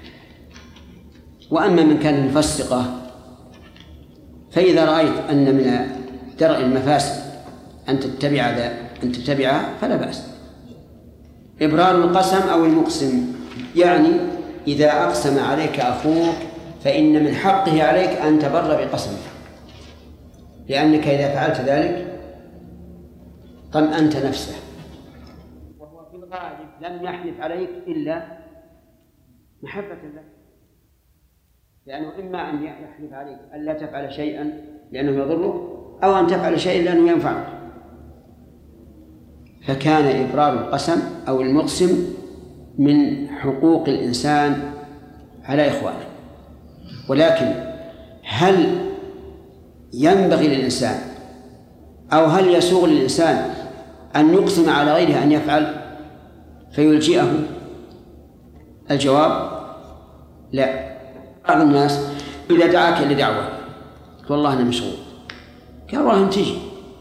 وأما من كان مفسقة فإذا رأيت أن من درء المفاسد أن تتبع ذا أن تتبعها فلا بأس. إبرار القسم أو المقسم، يعني إذا أقسم عليك أخوك فإن من حقه عليك أن تبر بقسمه، لأنك إذا فعلت ذلك طمأنت نفسه، وهو في الغالب لم يحلف عليك إلا محبة لك، لأنه إما أن يحلف عليك ألا تفعل شيئا لأنه يضرك، أو أن تفعل شيئا لأنه ينفعك. فكان إبرار القسم أو المقسم من حقوق الإنسان على إخوانه. ولكن هل ينبغي للإنسان أو هل يسوغ للإنسان أن يقسم على غيره أن يفعل فيلجئه؟ الجواب لا. بعض الناس إذا دعاك لدعوة والله أنا مشغول، قال والله تجي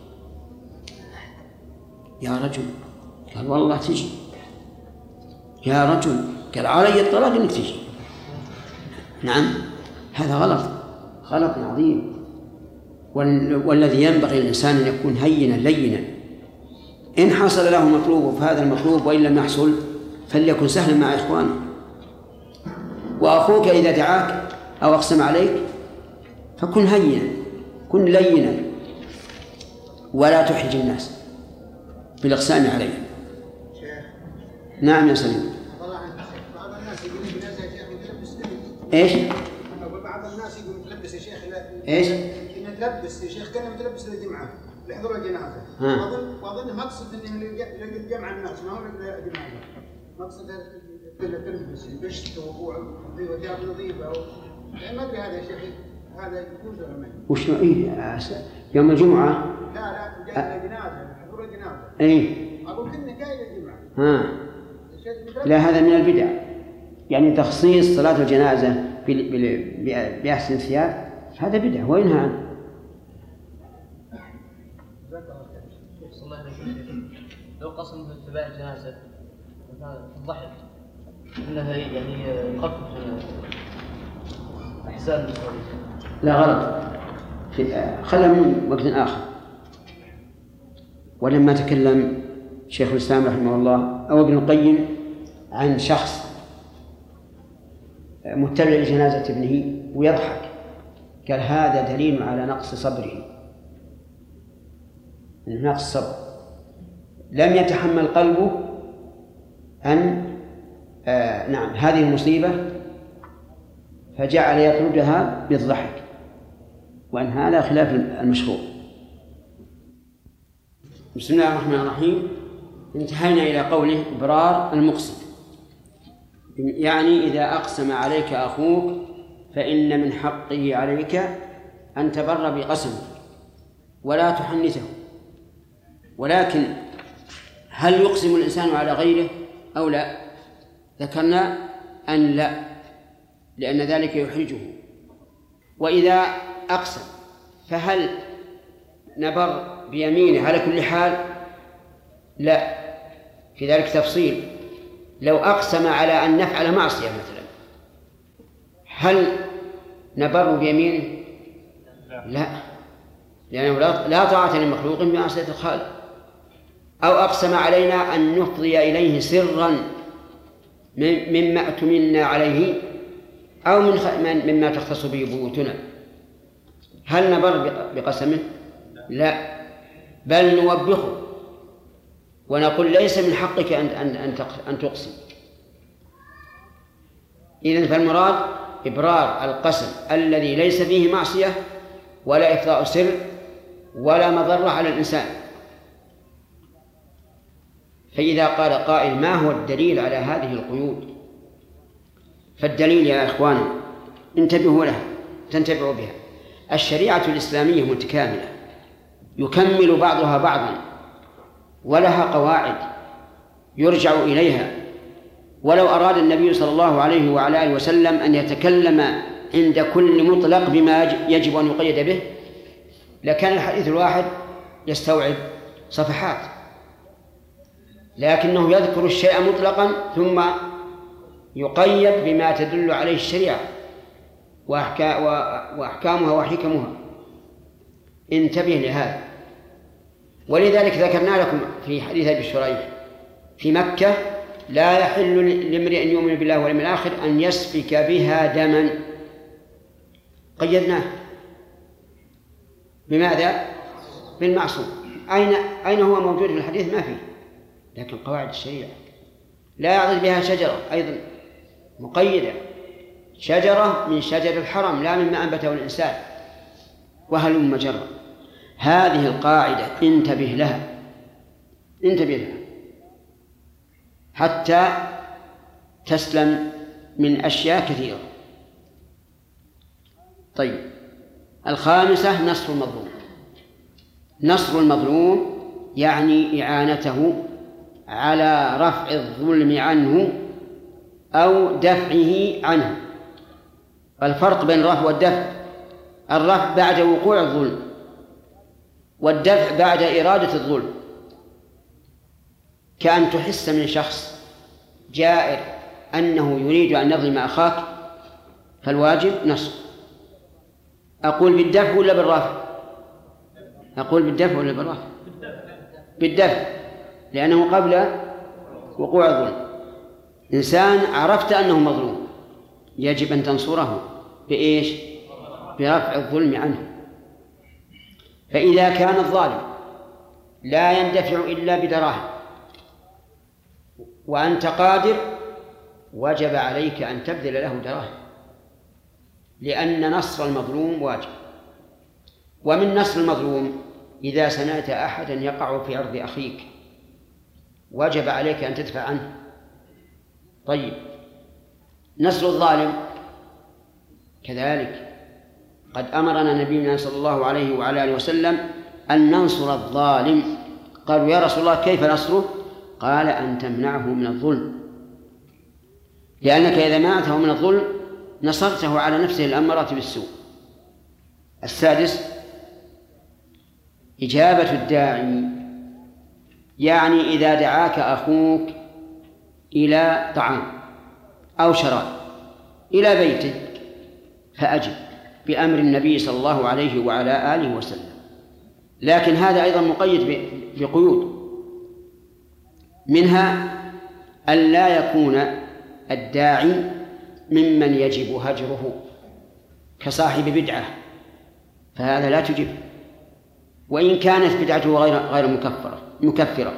يا رجل، قال والله تجي يا رجل، قال علي الطلاق إنك تجي. نعم، هذا غلط، غلط عظيم. والذي ينبغي للإنسان أن يكون هينا لينا، إن حصل له مطلوب فهذا المطلوب، وإن لم يحصل فليكن سهلا مع إخوانه. وأخوك إذا دعاك أو أقسم عليك فكن هينا، كن لينا، ولا تحرج الناس بالإقسام عليه. نعم يا سليم. بعض الناس يقول جنازة يا شيخ يتلبس ايش؟ بعض الناس يقول متلبس يا شيخ ايش؟ متلبس يا شيخ كان متلبس للجمعة لحضور الجنازة. وأظن وأظن مقصد إنه للجمع الناس، ما هو للجمعة، مقصد تلبس بشت وثياب نظيفة ما أدري هذا يا شيخ هذا يجوز ولا ما يجوز؟ وش إيه يوم الجمعة؟ لا لا جاي للجنازة حضور الجنازة. إيه. أقول كنا جاي للجمعة. ها. لا، هذا من البدع، يعني تخصيص صلاة الجنازة بأحسن ثياب هذا بدع وينهى عنه. لو قسم في اتباع الجنازة الضحك إنها يعني يخفف أحزان المصابين. لا غلط، خلها من وقت آخر. ولما تكلم شيخ الإسلام رحمه الله أو ابن القيم عن شخص متبع لجنازة ابنه ويضحك، قال هذا دليل على نقص صبره، نقص صبر، لم يتحمل قلبه أن آه نعم هذه المصيبة فجعل يطردها بالضحك، وأن هذا خلاف المشروع. بسم الله الرحمن الرحيم. انتهينا إلى قوله إبرار المقسم، يعني إذا أقسم عليك أخوك فإن من حقه عليك أن تبر بقسمه ولا تحنثه. ولكن هل يقسم الإنسان على غيره أو لا؟ ذكرنا أن لا، لأن ذلك يحرجه. وإذا أقسم فهل نبر بيمينه على كل حال؟ لا، في ذلك تفصيل. لو أقسم على أن نفعل معصية مثلا هل نبر بيمينه؟ لا، لأنه لا طاعة لمخلوق بمعصية الخالق. أو أقسم علينا أن نفضي إليه سرا مما أتمنى عليه أو من مما تختص به بيوتنا، هل نبر بقسمه؟ لا، بل نوبخه ونقول ليس من حقك أن أن أن تقسم. إذن فالمراد إبرار القسم الذي ليس فيه معصية ولا إفضاء سر ولا مضرة على الإنسان. فإذا قال قائل ما هو الدليل على هذه القيود؟ فالدليل يا إخواني انتبهوا لها، تنتبهوا بها. الشريعة الإسلامية متكاملة يكمل بعضها بعضا، ولها قواعد يرجع إليها. ولو أراد النبي صلى الله عليه وعلى آله وسلم أن يتكلم عند كل مطلق بما يجب أن يقيد به لكان الحديث الواحد يستوعب صفحات، لكنه يذكر الشيء مطلقا ثم يقيد بما تدل عليه الشريعة وأحكامها وحكمها. انتبه لهذا. ولذلك ذكرنا لكم في حديث أبي شريح في مكة لا يحل لامرئ يؤمن بالله واليوم الآخر أن يسفك بها دما، قيدناه بماذا؟ بالمعصوم. أين أين هو موجود في الحديث؟ ما فيه، لكن قواعد الشريعة لا يعضد بها شجرة أيضا مقيدة، شجرة من شجر الحرم لا مما أنبته الإنسان، وهل مجرى. هذه القاعدة انتبه لها، انتبه لها حتى تسلم من أشياء كثيرة. طيب، الخامسة نصف المظلوم. نصر المظلوم يعني إعانته على رفع الظلم عنه أو دفعه عنه. الفرق بين الرفع والدفع: الرفع بعد وقوع الظلم، والدفع بعد إرادة الظلم. كأن تحس من شخص جائر أنه يريد أن يظلم أخاك، فالواجب نصر. أقول بالدفع ولا بالرفع؟ أقول بالدفع ولا بالرفع؟ بالدفع، لأنه قبل وقوع الظلم. إنسان عرفت أنه مظلوم، يجب أن تنصره بإيش؟ برفع الظلم عنه. فإذا كان الظالم لا يندفع إلا بدراهم وأنت قادر، وجب عليك أن تبذل له دراهم، لأن نصر المظلوم واجب. ومن نصر المظلوم إذا سمعت أحدا يقع في عرض أخيك وجب عليك أن تدفع عنه. طيب، نصر الظالم كذلك قد أمرنا نبينا صلى الله عليه وعلى آله وسلم أن ننصر الظالم. قالوا: يا رسول الله كيف نصره؟ قال: أن تمنعه من الظلم، لأنك إذا منعته من الظلم نصرته على نفسه الأمارة بالسوء. السادس: إجابة الداعي، يعني إذا دعاك أخوك إلى طعام أو شراب إلى بيته فأجب بأمر النبي صلى الله عليه وعلى آله وسلم. لكن هذا أيضا مقيد بقيود، منها أن لا يكون الداعي ممن يجب هجره كصاحب بدعة، فهذا لا تجب وإن كانت بدعته غير غير مكفرة مكفرة.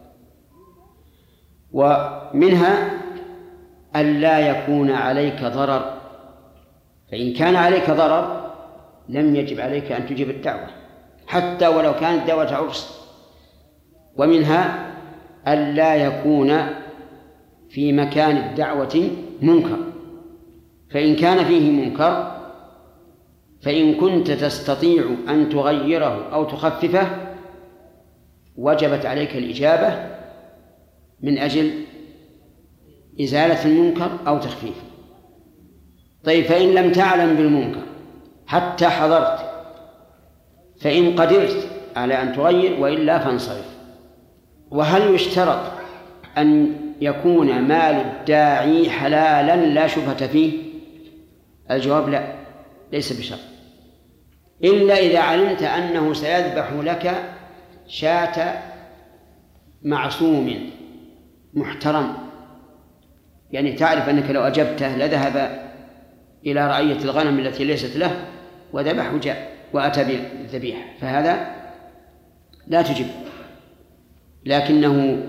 ومنها أن لا يكون عليك ضرر، فإن كان عليك ضرر لم يجب عليك أن تجيب الدعوة حتى ولو كانت دعوة عرس. ومنها أن لا يكون في مكان الدعوة منكر، فإن كان فيه منكر فإن كنت تستطيع أن تغيره أو تخففه وجبت عليك الإجابة من أجل إزالة المنكر أو تخفيفه. طيب، فإن لم تعلم بالمنكر حتى حضرت فإن قدرت على أن تغير وإلا فانصرف. وهل يشترط أن يكون مال الداعي حلالا لا شبهة فيه؟ الجواب لا، ليس بشرط، إلا إذا علمت أنه سيذبح لك شاة معصوم محترم، يعني تعرف أنك لو أجبته لذهب إلى رعية الغنم التي ليست له وذبح وجاء وأتى بالذبيحة، فهذا لا تجب. لكنه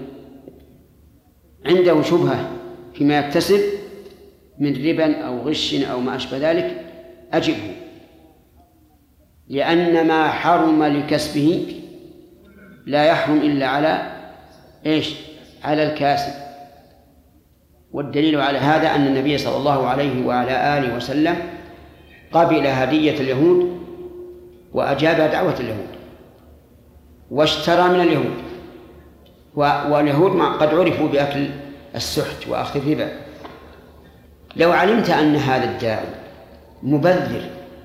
عنده شبهة فيما يكتسب من ربا أو غش أو ما أشبه ذلك أجبه، لأن ما حرم لكسبه لا يحرم إلا على إيش؟ على الكاسب. والدليل على هذا أن النبي صلى الله عليه وعلى آله وسلم قبل هدية اليهود وأجاب دعوة اليهود واشترى من اليهود، واليهود قد عرفوا بأكل السحت وأخذ الربا. لو علمت أن هذا الداعي مبذر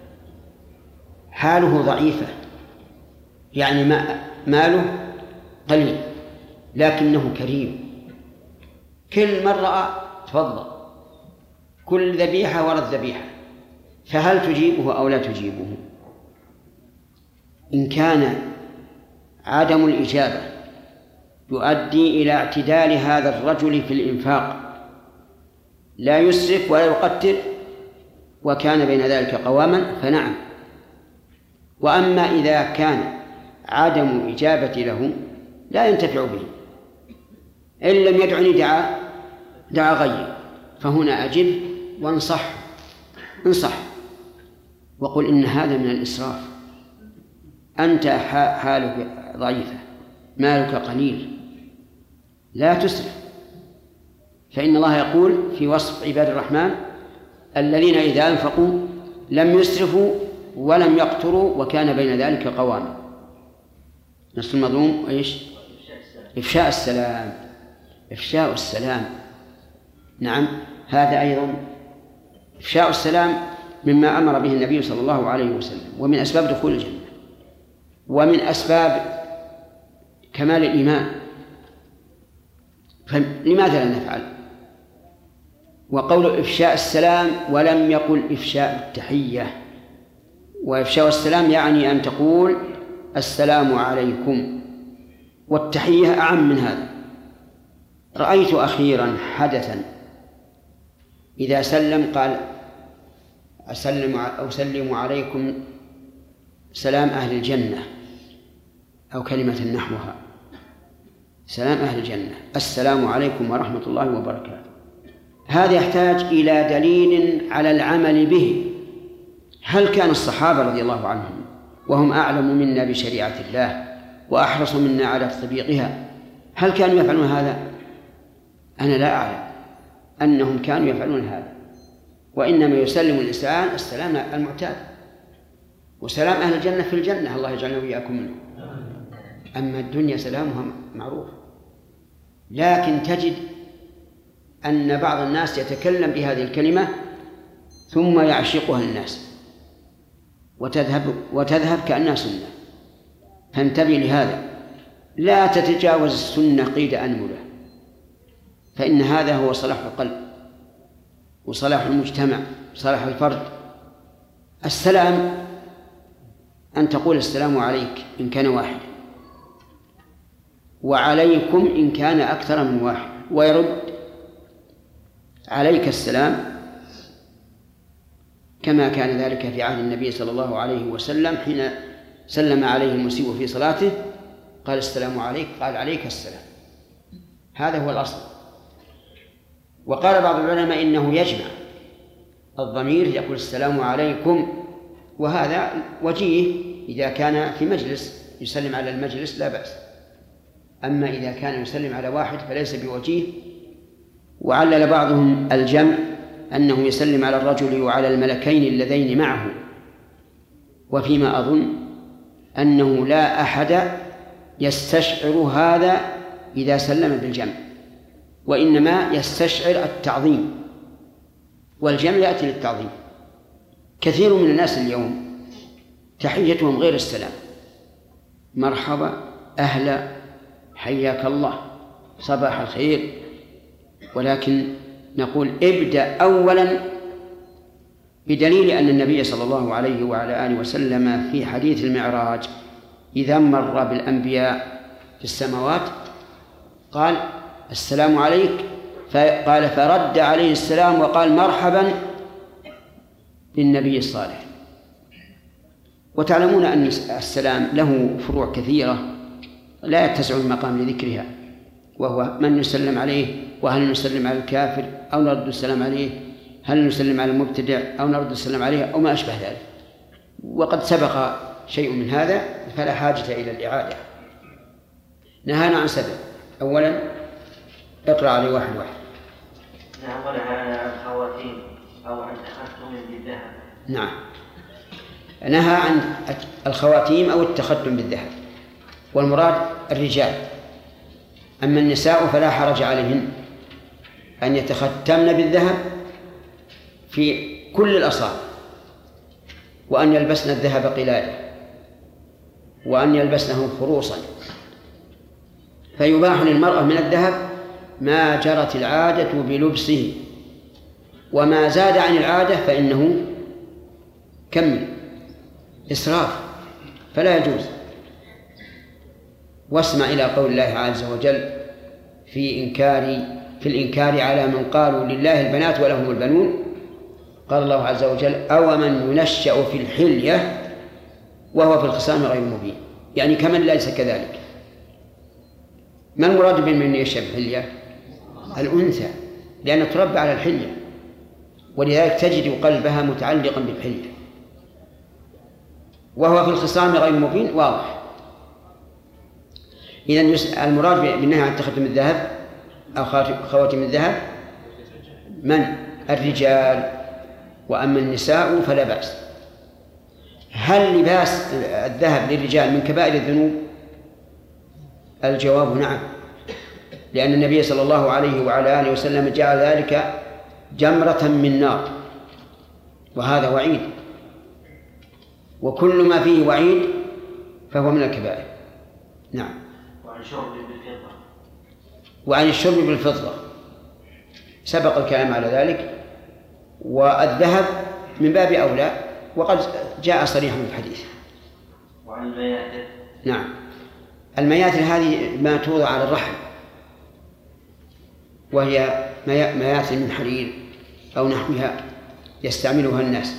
حاله ضعيفة، يعني ما ماله قليل لكنه كريم، كل مرة تفضل، كل ذبيحة وراء الذبيحة، فهل تجيبه أو لا تجيبه؟ إن كان عدم الإجابة يؤدي إلى اعتدال هذا الرجل في الإنفاق، لا يسرف ولا يقتر وكان بين ذلك قواما فنعم. وأما إذا كان عدم إجابة له لا ينتفع به، إن لم يدعني دعا دعا غير، فهنا أجب وانصح انصح وقل إن هذا من الإسراف، أنت حالك ضعيفة مالك قليل لا تسرف، فإن الله يقول في وصف عباد الرحمن: الذين إذا أنفقوا لم يسرفوا ولم يقتروا وكان بين ذلك قواما. نصر المظلوم إيش؟ إفشاء السلام. إفشاء السلام، نعم، هذا أيضا إفشاء السلام مما أمر به النبي صلى الله عليه وسلم، ومن أسباب دخول الجنة، ومن أسباب كمال الإيمان. فلماذا لا نفعل؟ وقول إفشاء السلام ولم يقل إفشاء التحية. وإفشاء السلام يعني أن تقول السلام عليكم، والتحية أعم من هذا. رأيت أخيرا حدثا إذا سلم قال أسلم أو سلم عليكم سلام أهل الجنة، أو كلمة نحوها، سلام أهل الجنة، السلام عليكم ورحمة الله وبركاته. هذا يحتاج إلى دليل على العمل به. هل كان الصحابة رضي الله عنهم وهم أعلم منا بشريعة الله وأحرص منا على تطبيقها، هل كانوا يفعلون هذا؟ أنا لا أعلم أنهم كانوا يفعلون هذا، وإنما يسلم الإنسان السلام المعتاد، وسلام أهل الجنة في الجنة، الله يجعلنا وإياكم منه. أما الدنيا سلامها معروف، لكن تجد أن بعض الناس يتكلم بهذه الكلمة ثم يعشقها الناس وتذهب وتذهب كأنها سنة. فانتبه لهذا، لا تتجاوز السنة قيد أنملة، فإن هذا هو صلاح القلب وصلاح المجتمع وصلاح الفرد. السلام أن تقول السلام عليك إن كان واحد، وعليكم إن كان أكثر من واحد، ويرد عليك السلام كما كان ذلك في عهد النبي صلى الله عليه وسلم حين سلم عليه المسيء في صلاته قال السلام عليك، قال عليك السلام. هذا هو الأصل. وقال بعض العلماء إنه يجمع الضمير، يقول السلام عليكم، وهذا وجيه إذا كان في مجلس يسلم على المجلس لا بأس، أما إذا كان يسلم على واحد فليس بوجيه. وعلل بعضهم الجمع أنه يسلم على الرجل وعلى الملكين اللذين معه، وفيما أظن أنه لا أحد يستشعر هذا إذا سلم بالجمع، وإنما يستشعر التعظيم، والجمع يأتي للتعظيم. كثير من الناس اليوم تحيتهم غير السلام، مرحبا، أهلا، حياك الله، صباح الخير، ولكن نقول ابدأ أولا بدليل أن النبي صلى الله عليه وعلى آله وسلم في حديث المعراج إذا مر بالأنبياء في السماوات قال السلام عليك، فقال فرد عليه السلام وقال مرحبا بالنبي الصالح. وتعلمون أن السلام له فروع كثيرة لا يتسع المقام لذكرها، وهو من يسلم عليه، وهل نسلم على الكافر أو نرد السلام عليه، هل نسلم على المبتدع أو نرد السلام عليه، أو ما أشبه ذلك. وقد سبق شيء من هذا فلا حاجة إلى الإعادة. نهانا عن سبب. أولا اقرأ عليه واحد واحد. نهى عن الخواتيم أو عن تختم بالذهب. نعم، نهى عن الخواتيم أو التختم بالذهب، والمراد الرجال. أما النساء فلا حرج عليهن أن يتختمن بالذهب في كل الأصابع، وأن يلبسن الذهب قلادة، وأن يلبسنه خروصا. فيباح للمرأة من الذهب ما جرت العادة بلبسه، وما زاد عن العادة فإنه كمل إسراف فلا يجوز. واسمع إلى قول الله عز وجل في إنكار في الإنكار على من قالوا لله البنات ولهم البنون، قال الله عز وجل أو من ينشأ في الحلية وهو في الخصام غير مبين، يعني كمن ليس كذلك. ما المراد بمن ينشأ في الحلية؟ الأنثى، لأن تربى على الحلية، ولذلك تجد قلبها متعلقا بالحلية. وهو في الخصام غير مبين واضح. إذن المراد بالنهي عن تختم الذهب أو خواتم الذهب من؟ الرجال. وأما النساء فلا بأس. هل لباس الذهب للرجال من كبائر الذنوب؟ الجواب نعم، لأن النبي صلى الله عليه وعلى آله وسلم جعل ذلك جمرة من نار، وهذا وعيد، وكل ما فيه وعيد فهو من الكبائر. نعم. وعن الشرب بالفضة وعن الشرب بالفضة سبق الكلام على ذلك، والذهب من باب أولى وقد جاء صريحا في الحديث. وعن المياتر. نعم. المياتر هذه ما توضع على الرحم، وهي مياتر من حرير أو نحوها يستعملها الناس،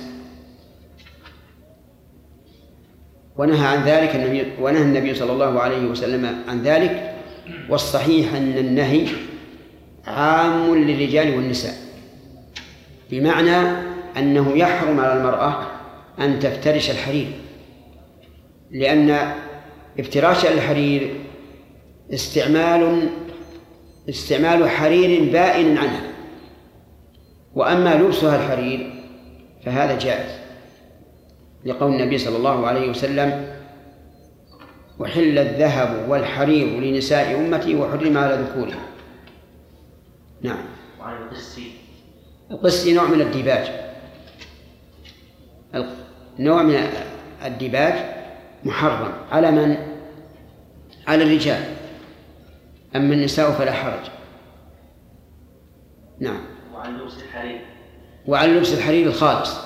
ونهى عن ذلك النبي ونهى النبي صلى الله عليه وسلم عن ذلك. والصحيح أن النهي عام للرجال والنساء، بمعنى أنه يحرم على المرأة أن تفترش الحرير، لأن افتراش الحرير استعمال استعمال حرير بائن عنها، وأما لبسها الحرير فهذا جائز، لقول النبي صلى الله عليه وسلم: وحل الذهب والحرير لنساء أمتي وحرم على ذكورها. نعم. وعن القسي. القسي نوع من الديباج، نوع من الديباج محرم على من؟ على الرجال، أما النساء فلا حرج. نعم. وعن لبس الحرير. وعن لبس الحرير الخالص،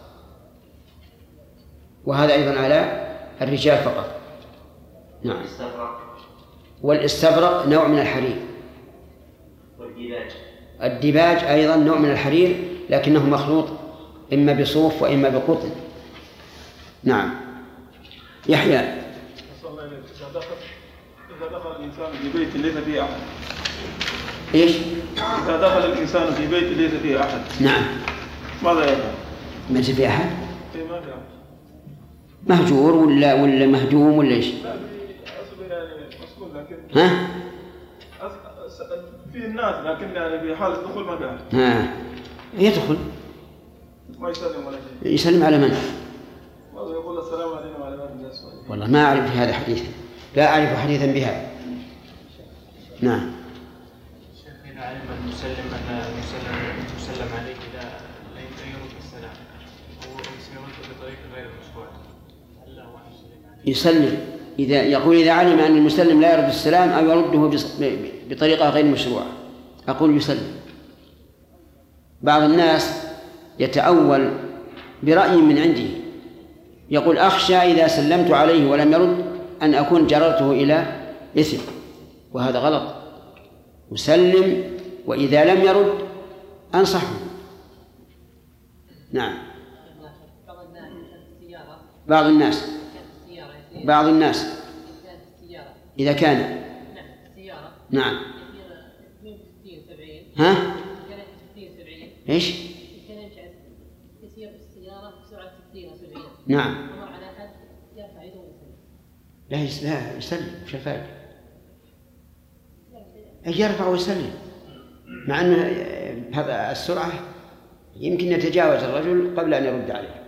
وهذا أيضا على الرجال فقط. نعم. والاستبرق. والاستبرق نوع من الحرير. والديباج. الديباج أيضا نوع من الحرير، لكنه مخلوط إما بصوف وإما بقطن. نعم. يحيى. إذا دخل إذا دخل الإنسان في بيت ليس فيه أحد. إيش؟ إذا دخل الإنسان في بيت ليس فيه أحد. نعم. ماذا يفعل؟ ما ليس فيه أحد؟ إيه ما في أحد. مهجور ولا ولا مهدوم ولا إيش؟ لا أصل يعني مسكون، لكن ها؟ في الناس، لكن يعني في حال الدخول ما في أحد. ها. يدخل. ما يسلم ولا شيء. يسلم على من؟ والله يقول السلام علينا وعلى عباد الله الصالحين. والله ما أعرف في هذا حديثا، لا أعرف حديثا بها. نعم. شيخ إذا علم المسلم أن المسلم المسلم عليه لا لا يرد السلام أو يرد بطريقة غير مشروعة، هل له أن يسلم عليه؟ يسلم إذا يقول إذا علم أن المسلم لا يرد السلام أو يرده بطريقة غير مشروعة، أقول يسلم. بعض الناس يتأول برأي من عنده، يقول: أخشى إذا سلمت عليه ولم يرد أن أكون جررته إلى إثم، وهذا غلط. أسلم، وإذا لم يرد أنصحه. نعم. بعض الناس بعض الناس إذا كان نعم ها إيش نعم لا لا يسلم، وش الفائدة؟ يرفع ويسلم، مع أن هذا السرعة يمكن يتجاوز الرجل قبل أن يرد عليه.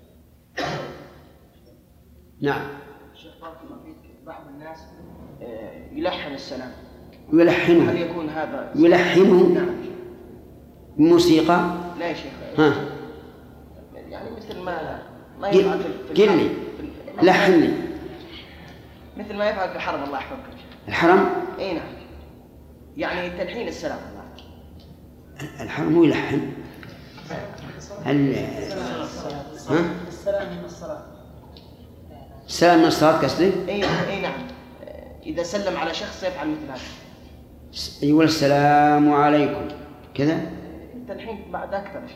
نعم. بعض الناس يلحن السلام. يلحنه. هل يكون هذا يلحنه؟ نعم. موسيقى؟ لا يا شيخ. ها. يعني مثل ما ما يفعل في قل لي، لحن لي. مثل ما يفعل في الحرم، الله يحفظك. الحرم؟ اي نعم، يعني تلحين السلام. الحرم هو يلحن. هل ها؟ السلام من الصلاة. السلام من الصلاة قصدي؟ اي اي نعم، إذا سلم على شخص يفعل مثل هذا. يقول السلام عليكم كذا. التلحين بعد أكثر شيء.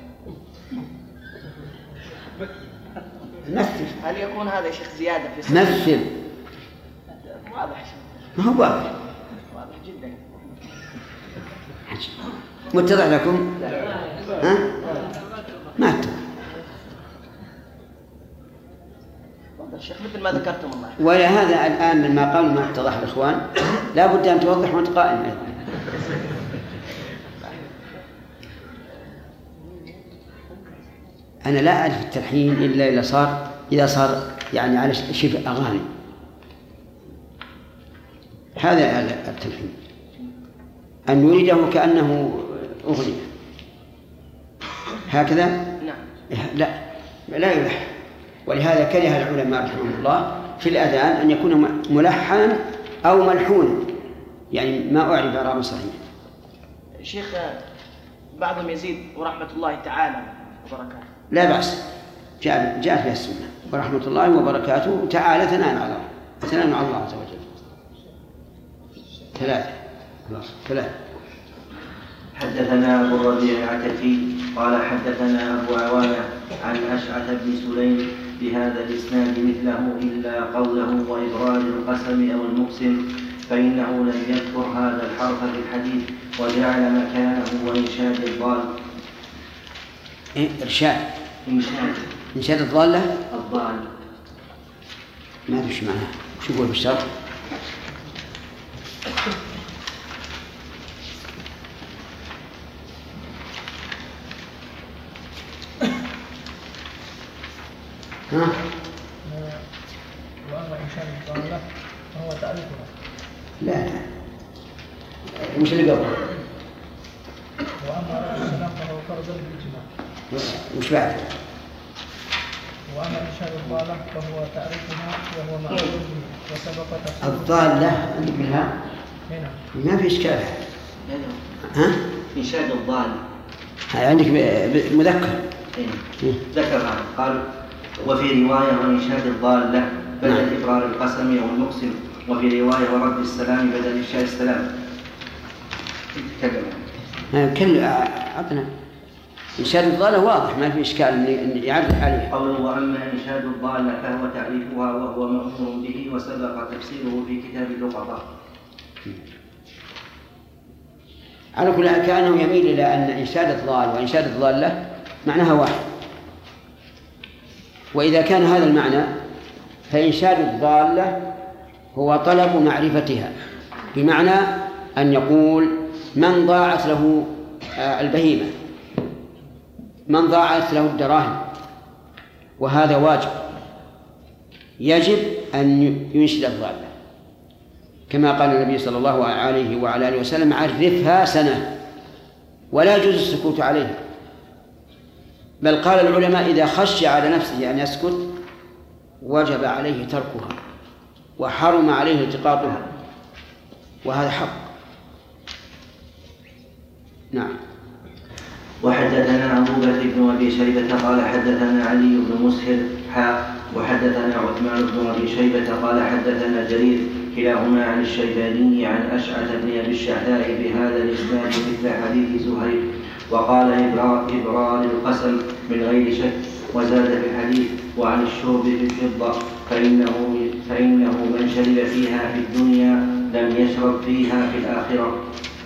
مثل. هل يكون هذا يا شيخ زيادة في السلام؟ مثل. واضح شيء. ما هو واضح. واضح جدا. متضح لكم؟ ها؟ ما اتضح. الشيخ مثل ما ذكرتم الله. ولهذا الآن لما قالوا ما اتضح الإخوان لا بد أن توضح وأنت قائم أيضا. أنا لا أعرف التلحين إلا إذا صار إذا صار يعني على شبه أغاني. هذا التلحين، أن يريده كأنه أغنية هكذا. نعم. لا لا يلحن، ولهذا كره العلماء رحمهم الله في الأذان أن يكون ملحنا أو ملحونا، يعني ما أعرف إعراب صحيح. شيخ بعضهم يزيد ورحمة الله تعالى وبركاته. لا بأس، جاء جاء في السنة ورحمة الله وبركاته تعالى ثناء على الله، ثناء على الله عز وجل. ثلاثة ثلاثة. حدثنا أبو الربيع العتكي قال حدثنا أبو عوانة عن أشعث بن سليم بهذا الإسناد مثله إلا قوله وإبرار القسم أو المقسم، فإنه لم يذكر هذا الحرف في الحديث وجعل مكانه وإنشاد الضال. إيه؟ إرشاد إنشاد إنشاد الضالة الضال ما أدري إيش معناها، شو يقول بالشرح؟ ها؟ وأما إنشاد الضالة فهو تعريفها. لا لا وش اللي قبله؟ وأما رد السلام فهو فرض بالإجماع. وش بعد؟ وأما إنشاد الضالة فهو تعريفها وهو معلوم وسبق تفسيره. الضالة عندك منها؟ هنا ما في إشكال. ها؟ إنشاد الضال عندك مذكر. إيه. ذكر قال وفي رواية وإنشاد الضالة بدل إبرار القسم أو المقسم، وفي رواية ورد السلام بدل إنشاء السلام. تكلم كل عطنا إنشاد الضالة واضح ما في إشكال إن يعرف عليه. قوله وأما إنشاد الضالة فهو تعريفها وهو مأمور به وسبق تفسيره في كتاب اللقطة. على كل حال كأنه يميل إلى أن إنشاد الضال وإنشاد الضالة معناها واحد، وإذا كان هذا المعنى فإنشاد الضالة هو طلب معرفتها، بمعنى أن يقول من ضاعت له البهيمة، من ضاعت له الدراهم، وهذا واجب، يجب أن ينشد الضالة كما قال النبي صلى الله عليه وعلى آله وسلم عرفها سنة، ولا يجوز السكوت عليه، بل قال العلماء إذا خشي على نفسه أن يسكت وجب عليه تركها وحرم عليه التقاطها، وهذا حق. نعم. وحدثنا أبو بكر بن أبي شيبة قال حدثنا علي بن مسهر حاء وحدثنا عثمان بن أبي شيبة قال حدثنا جرير كلاهما عن الشيباني عن أشعث بن أبي الشعثاء بهذا الإسناد مثل حديث زهير، وقال إبرار القسم من غير شك، وزاد في الحديث وعن الشرب بالفضة فإنه, فإنه من شرب فيها في الدنيا لم يشرب فيها في الآخرة.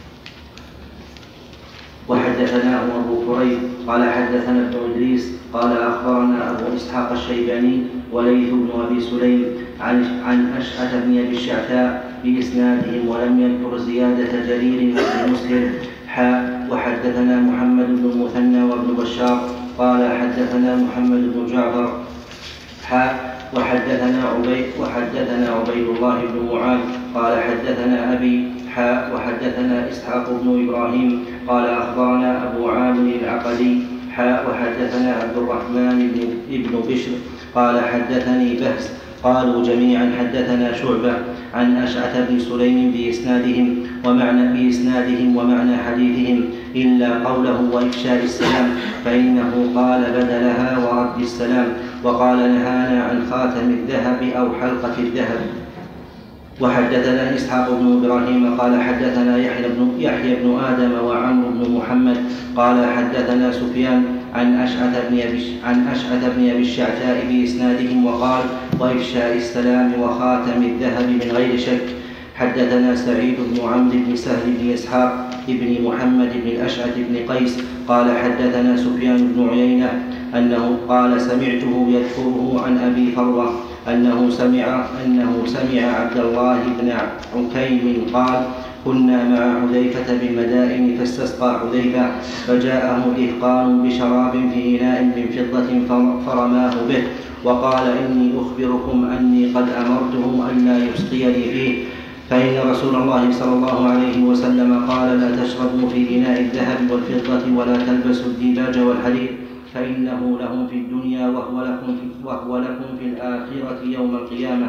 وحدثنا أبو كريب قال حدثنا ابن إدريس قال أخبرنا أبو إسحاق الشيباني وليث بن أبي سليم عن, عن أشعث بن أبي الشعثاء بإسنادهم ولم يذكر زيادة جرير وابن مسلم حاء. وحدثنا محمد بن المثنى وابن بشار قال حدثنا محمد بن جعفر حاء. وحدثنا عبيد وحدثنا عبيد الله بن معاذ قال حدثنا أبي حاء. وحدثنا إسحاق بن إبراهيم قال أخبرنا أبو عامر العقدي حاء. وحدثنا عبد الرحمن بن بشر قال حدثني بهز قالوا جميعا حدثنا شعبة عن أشعث بن سليم بإسنادهم ومعنى بإسنادهم ومعنى حديثهم إلا قوله وإفشاء السلام، فإنه قال بدلها ورد السلام، وقال نهانا عن خاتم الذهب أو حلقة الذهب. وحدثنا إسحاق بن إبراهيم قال حدثنا يحيى بن, يحيى بن آدم وعمرو بن محمد قال حدثنا سفيان عن أشعث بن أبي عن أشعث بن أبي الشعثاء بإسنادهم وقال وإفشاء السلام وخاتم الذهب من غير شك. حدثنا سعيد بن عمرو بن سهل بن إسحاق بن محمد بن الأشعث بن قيس قال حدثنا سفيان بن عيينة أنه قال سمعته يذكره عن أبي فروة أنه سمع أنه سمع عبد الله بن عكيم قال كنا مع حذيفة بالمدائن فاستسقى حذيفة فجاءه دهقان بشراب في إناء من فضة فرماه به وقال إني أخبركم أني قد أمرتهم أن لا يسقيني فيه فإن رسول الله صلى الله عليه وسلم قال: لا تشربوا في إناء الذهب والفضة ولا تلبسوا الديباج والحرير فإنه لهم في الدنيا وهو لكم في, وهو لكم في الآخرة يوم القيامة.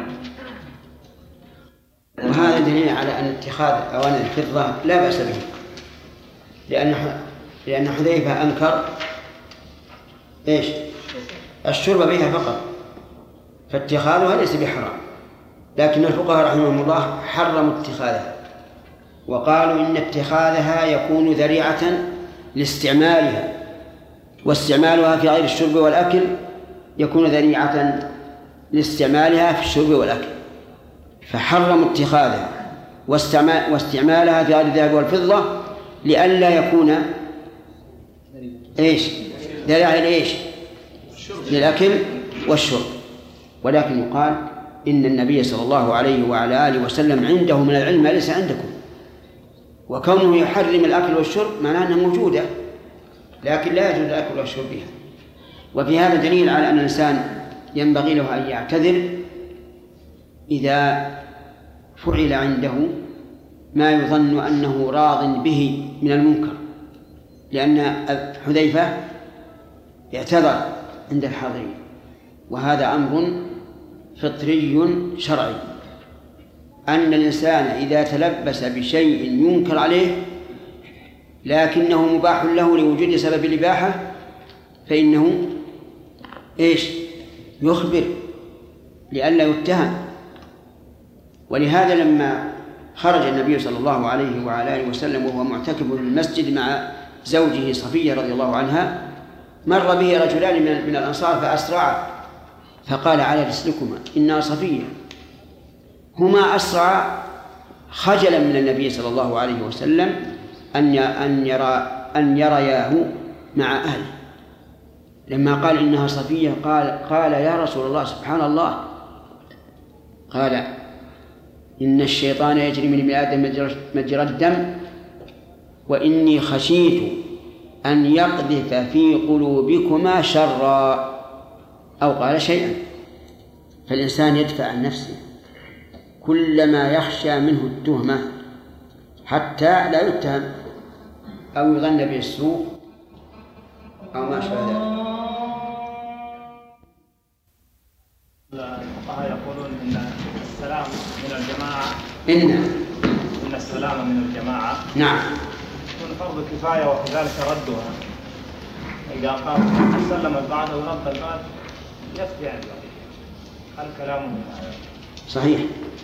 وهذا دليل على أن اتخاذ أواني الفضة لا بأس به، لأن لأن حذيفة أنكر إيش؟ الشرب بها فقط، فاتخاذها ليس بحرام، لكن الفقهاء رحمهم الله حرموا اتخاذها وقالوا إن اتخاذها يكون ذريعة لاستعمالها، واستعمالها في غير الشرب والأكل يكون ذريعة لاستعمالها في الشرب والأكل، فحرموا اتخاذها واستعمالها في غير الذهب والفضة لئلا يكون إيش؟ ذريعة لإيش؟ للأكل والشرب. ولكن يقال إن النبي صلى الله عليه وعلى آله وسلم عنده من العلم ما ليس عندكم، وكونه يحرم الأكل والشرب معناه أنها موجودة، لكن لا يجوز الأكل والشرب بها. وفي هذا دليل على أن الإنسان ينبغي له أن يعتذر إذا فعل عنده ما يظن أنه راض به من المنكر، لأن حذيفة اعتذر عند الحاضرين، وهذا أمر فطري شرعي، أن الإنسان إذا تلبس بشيء ينكر عليه لكنه مباح له لوجود سبب الإباحة فإنه إيش؟ يخبر لئلا يتهم. ولهذا لما خرج النبي صلى الله عليه وعلى آله وسلم وهو معتكف في المسجد مع زوجه صفية رضي الله عنها، مر به رجلان من الأنصار فأسرعا، فقال: على رسلكما إنها صفية. هما أسرعا خجلا من النبي صلى الله عليه وسلم أن أن يرى أن يرياه مع أهله. لما قال إنها صفية قال قال يا رسول الله سبحان الله، قال: إن الشيطان يجري من ابن آدم مجرى الدم، وإني خشيت أن يقذف في قلوبكما شرا، أو قال شيئا. فالإنسان يدفع عن نفسه كل ما يخشى منه التهمة حتى لا يتهم أو يظن به السوء أو ما شابه ذلك. الفقهاء يقولون إن السلام من الجماعة إن إن السلام من الجماعة نعم يكون فرض كفاية، وكذلك ردها إذا قام سلم البعض ورد البعض يفتي عن ذلك. هل كلامه هذا صحيح؟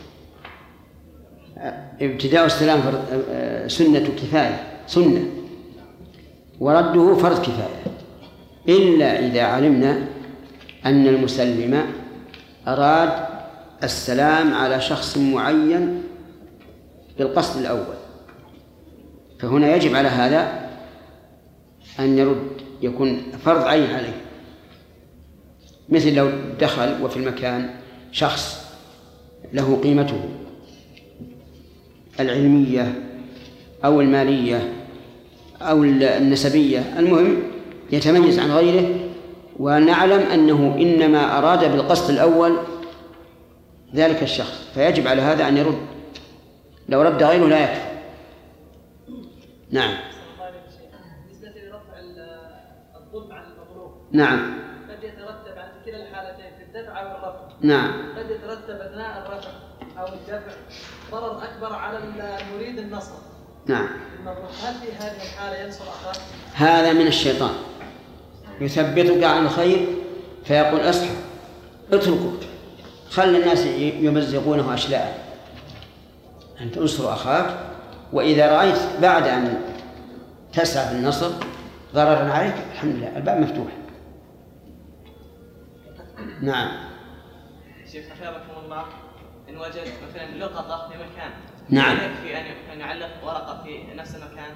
ابتداء السلام سنة كفاية، سنة، ورده فرض كفاية، إلا إذا علمنا أن المسلم أراد السلام على شخص معين بالقصد الأول، فهنا يجب على هذا أن يرد، يكون فرض عين عليه. مثل لو دخل وفي المكان شخص له قيمته العلمية أو المالية أو النسبية، المهم يتميز عن غيره، ونعلم أنه إنما أراد بالقصد الأول ذلك الشخص، فيجب على هذا أن يرد، لو رد غيره لا يكفي. نعم. بالنسبة لرفع الظلم عن المظلوم، نعم، قد يترتب عن كلا الحالتين في الدفع أو الرفع. نعم، قد يترتب أثناء الرفع أو الدفع ضرر أكبر على المريد النصر. نعم. هل في هذه الحالة ينصر أخاه؟ هذا من الشيطان، يثبتك عن الخير فيقول أصحى اتركه، خلي الناس يمزقونه أشلاء، أنت انصر أخاك، وإذا رأيت بعد أن تسعى في النصر ضررا عليك الحمد لله الباب مفتوح. نعم. شيخ حفظكم الله، إن وجد مثلا لقطة في مكان، نعم، يكفي أن يعلق ورقة في نفس المكان؟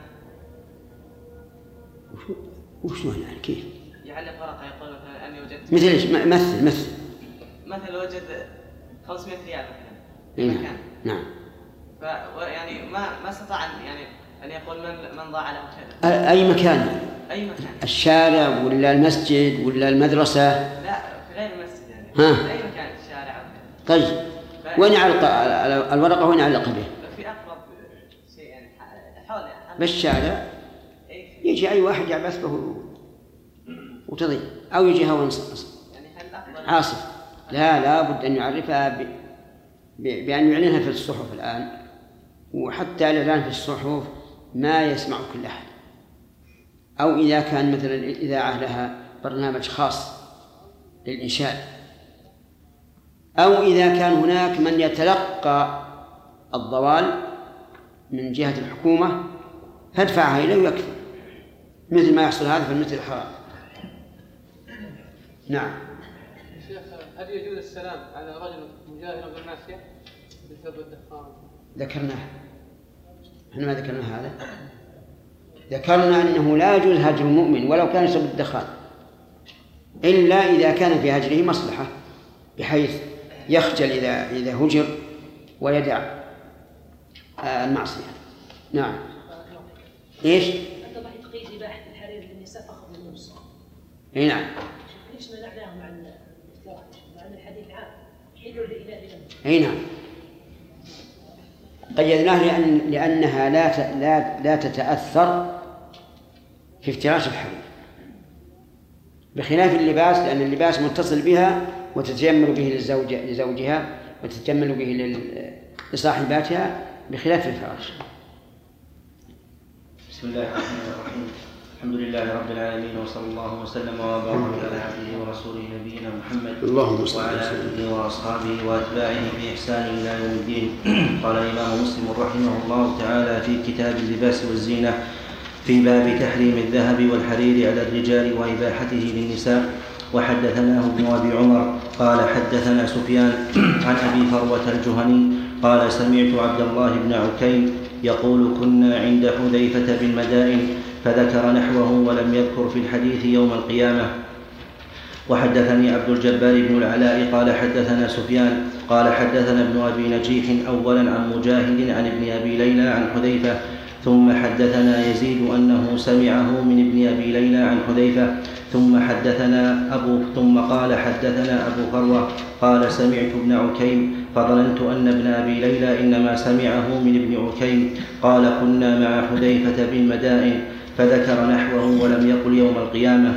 وشو يعني كيف؟ يعلق ورقة يقول مثلا أني وجدت مثل إيش؟ مثل مثل مثلا وجد خمسمائة ريال مثلا في إيه؟ مكان. نعم. ف يعني ما ما استطاع يعني أن يقول من من ضاع له كذا. أي مكان؟ أي مكان؟ الشارع ولا المسجد ولا المدرسة؟ لا، في غير المسجد يعني. ها. في أي مكان، في الشارع. طيب. ف وين يعلق الورقة وين يعلق به؟ في أقرب شيء يعني حول بالشارع يجي أي واحد يعبث به وتضيع، أو يجي هواء عاصف. لا لا بد أن يعرفها ب... ب... بأن يعلنها في الصحف الآن، وحتى الإعلان في الصحف ما يسمع كل أحد، أو إذا كان مثلا الإذاعة لها برنامج خاص للإنشاد، أو إذا كان هناك من يتلقى الضوال من جهة الحكومة فادفعها إليه ويكفي، مثل ما يحصل هذا في المثل الحرام. نعم. شيخ، هل يجوز السلام على رجل مجاهر بالمعصية بسبب الدخان؟ ذكرناه، احنا ما ذكرنا هذا. ذكرنا أنه لا يجوز هجر المؤمن ولو كان بسبب الدخان، إلا إذا كان في هجره مصلحة بحيث يخجل إذا إذا هجر ويدع المعصية. نعم. إيش؟ أنت راح تقيد إباحة الحرير للنساء فقط للنص. إيه نعم. ليش منعناه مع الافتراء؟ مع أن الحديث عام حل لإله لهم. إيه نعم. قيدناه لأن لأنها لا لا لا تتأثر في افتراش الحرير، بخلاف اللباس، لأن اللباس متصل بها وتتجمل به للزوج لزوجها وتتجمل به لصاحباتها، بخلاف الفراش. بسم الله الرحمن الرحيم. الحمد لله رب العالمين، وصلى الله وسلم وبارك على عبده ورسوله نبينا محمد وعلى آله وأصحابه وأتباعه بإحسان إلى يوم الدين. قال الإمام مسلم رحمه الله تعالى في كتاب اللباس والزينة في باب تحريم الذهب والحرير على الرجال وإباحته للنساء. وحدثناه ابن أبي عمر قال حدثنا سفيان عن أبي فروة الجهني قال سمعت عبد الله بن عكيم يقول كنا عند حذيفة بالمدائن فذكر نحوه ولم يذكر في الحديث يوم القيامة. وحدثني عبد الجبار بن العلاء قال حدثنا سفيان قال حدثنا ابن أبي نجيح أولا عن مجاهد عن ابن أبي ليلى عن حذيفة، ثم حدثنا يزيد أنه سمعه من ابن أبي ليلى عن حذيفة، ثم حدثنا أبو ثم قال حدثنا أبو فروة قال سمعت ابن عكيم فظننت أن ابن أبي ليلى إنما سمعه من ابن عكيم قال كنا مع حذيفة بالمدائن فذكر نحوه ولم يقل يوم القيامة.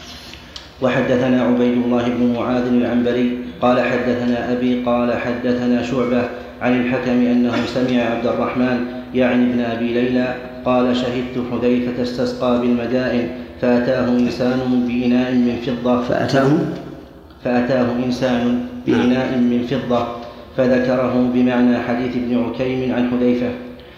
وحدثنا عبيد الله بن معاذ العنبري قال حدثنا أبي قال حدثنا شعبة عن الحكم أنه سمع عبد الرحمن يعني ابن أبي ليلى قال شهدت حذيفة استسقى بالمدائن فأتاه إنسان بإناء من فضة فأتاه فأتاه إنسان بإناء من فضة فذكره بمعنى حديث ابن عكيم عن حذيفة.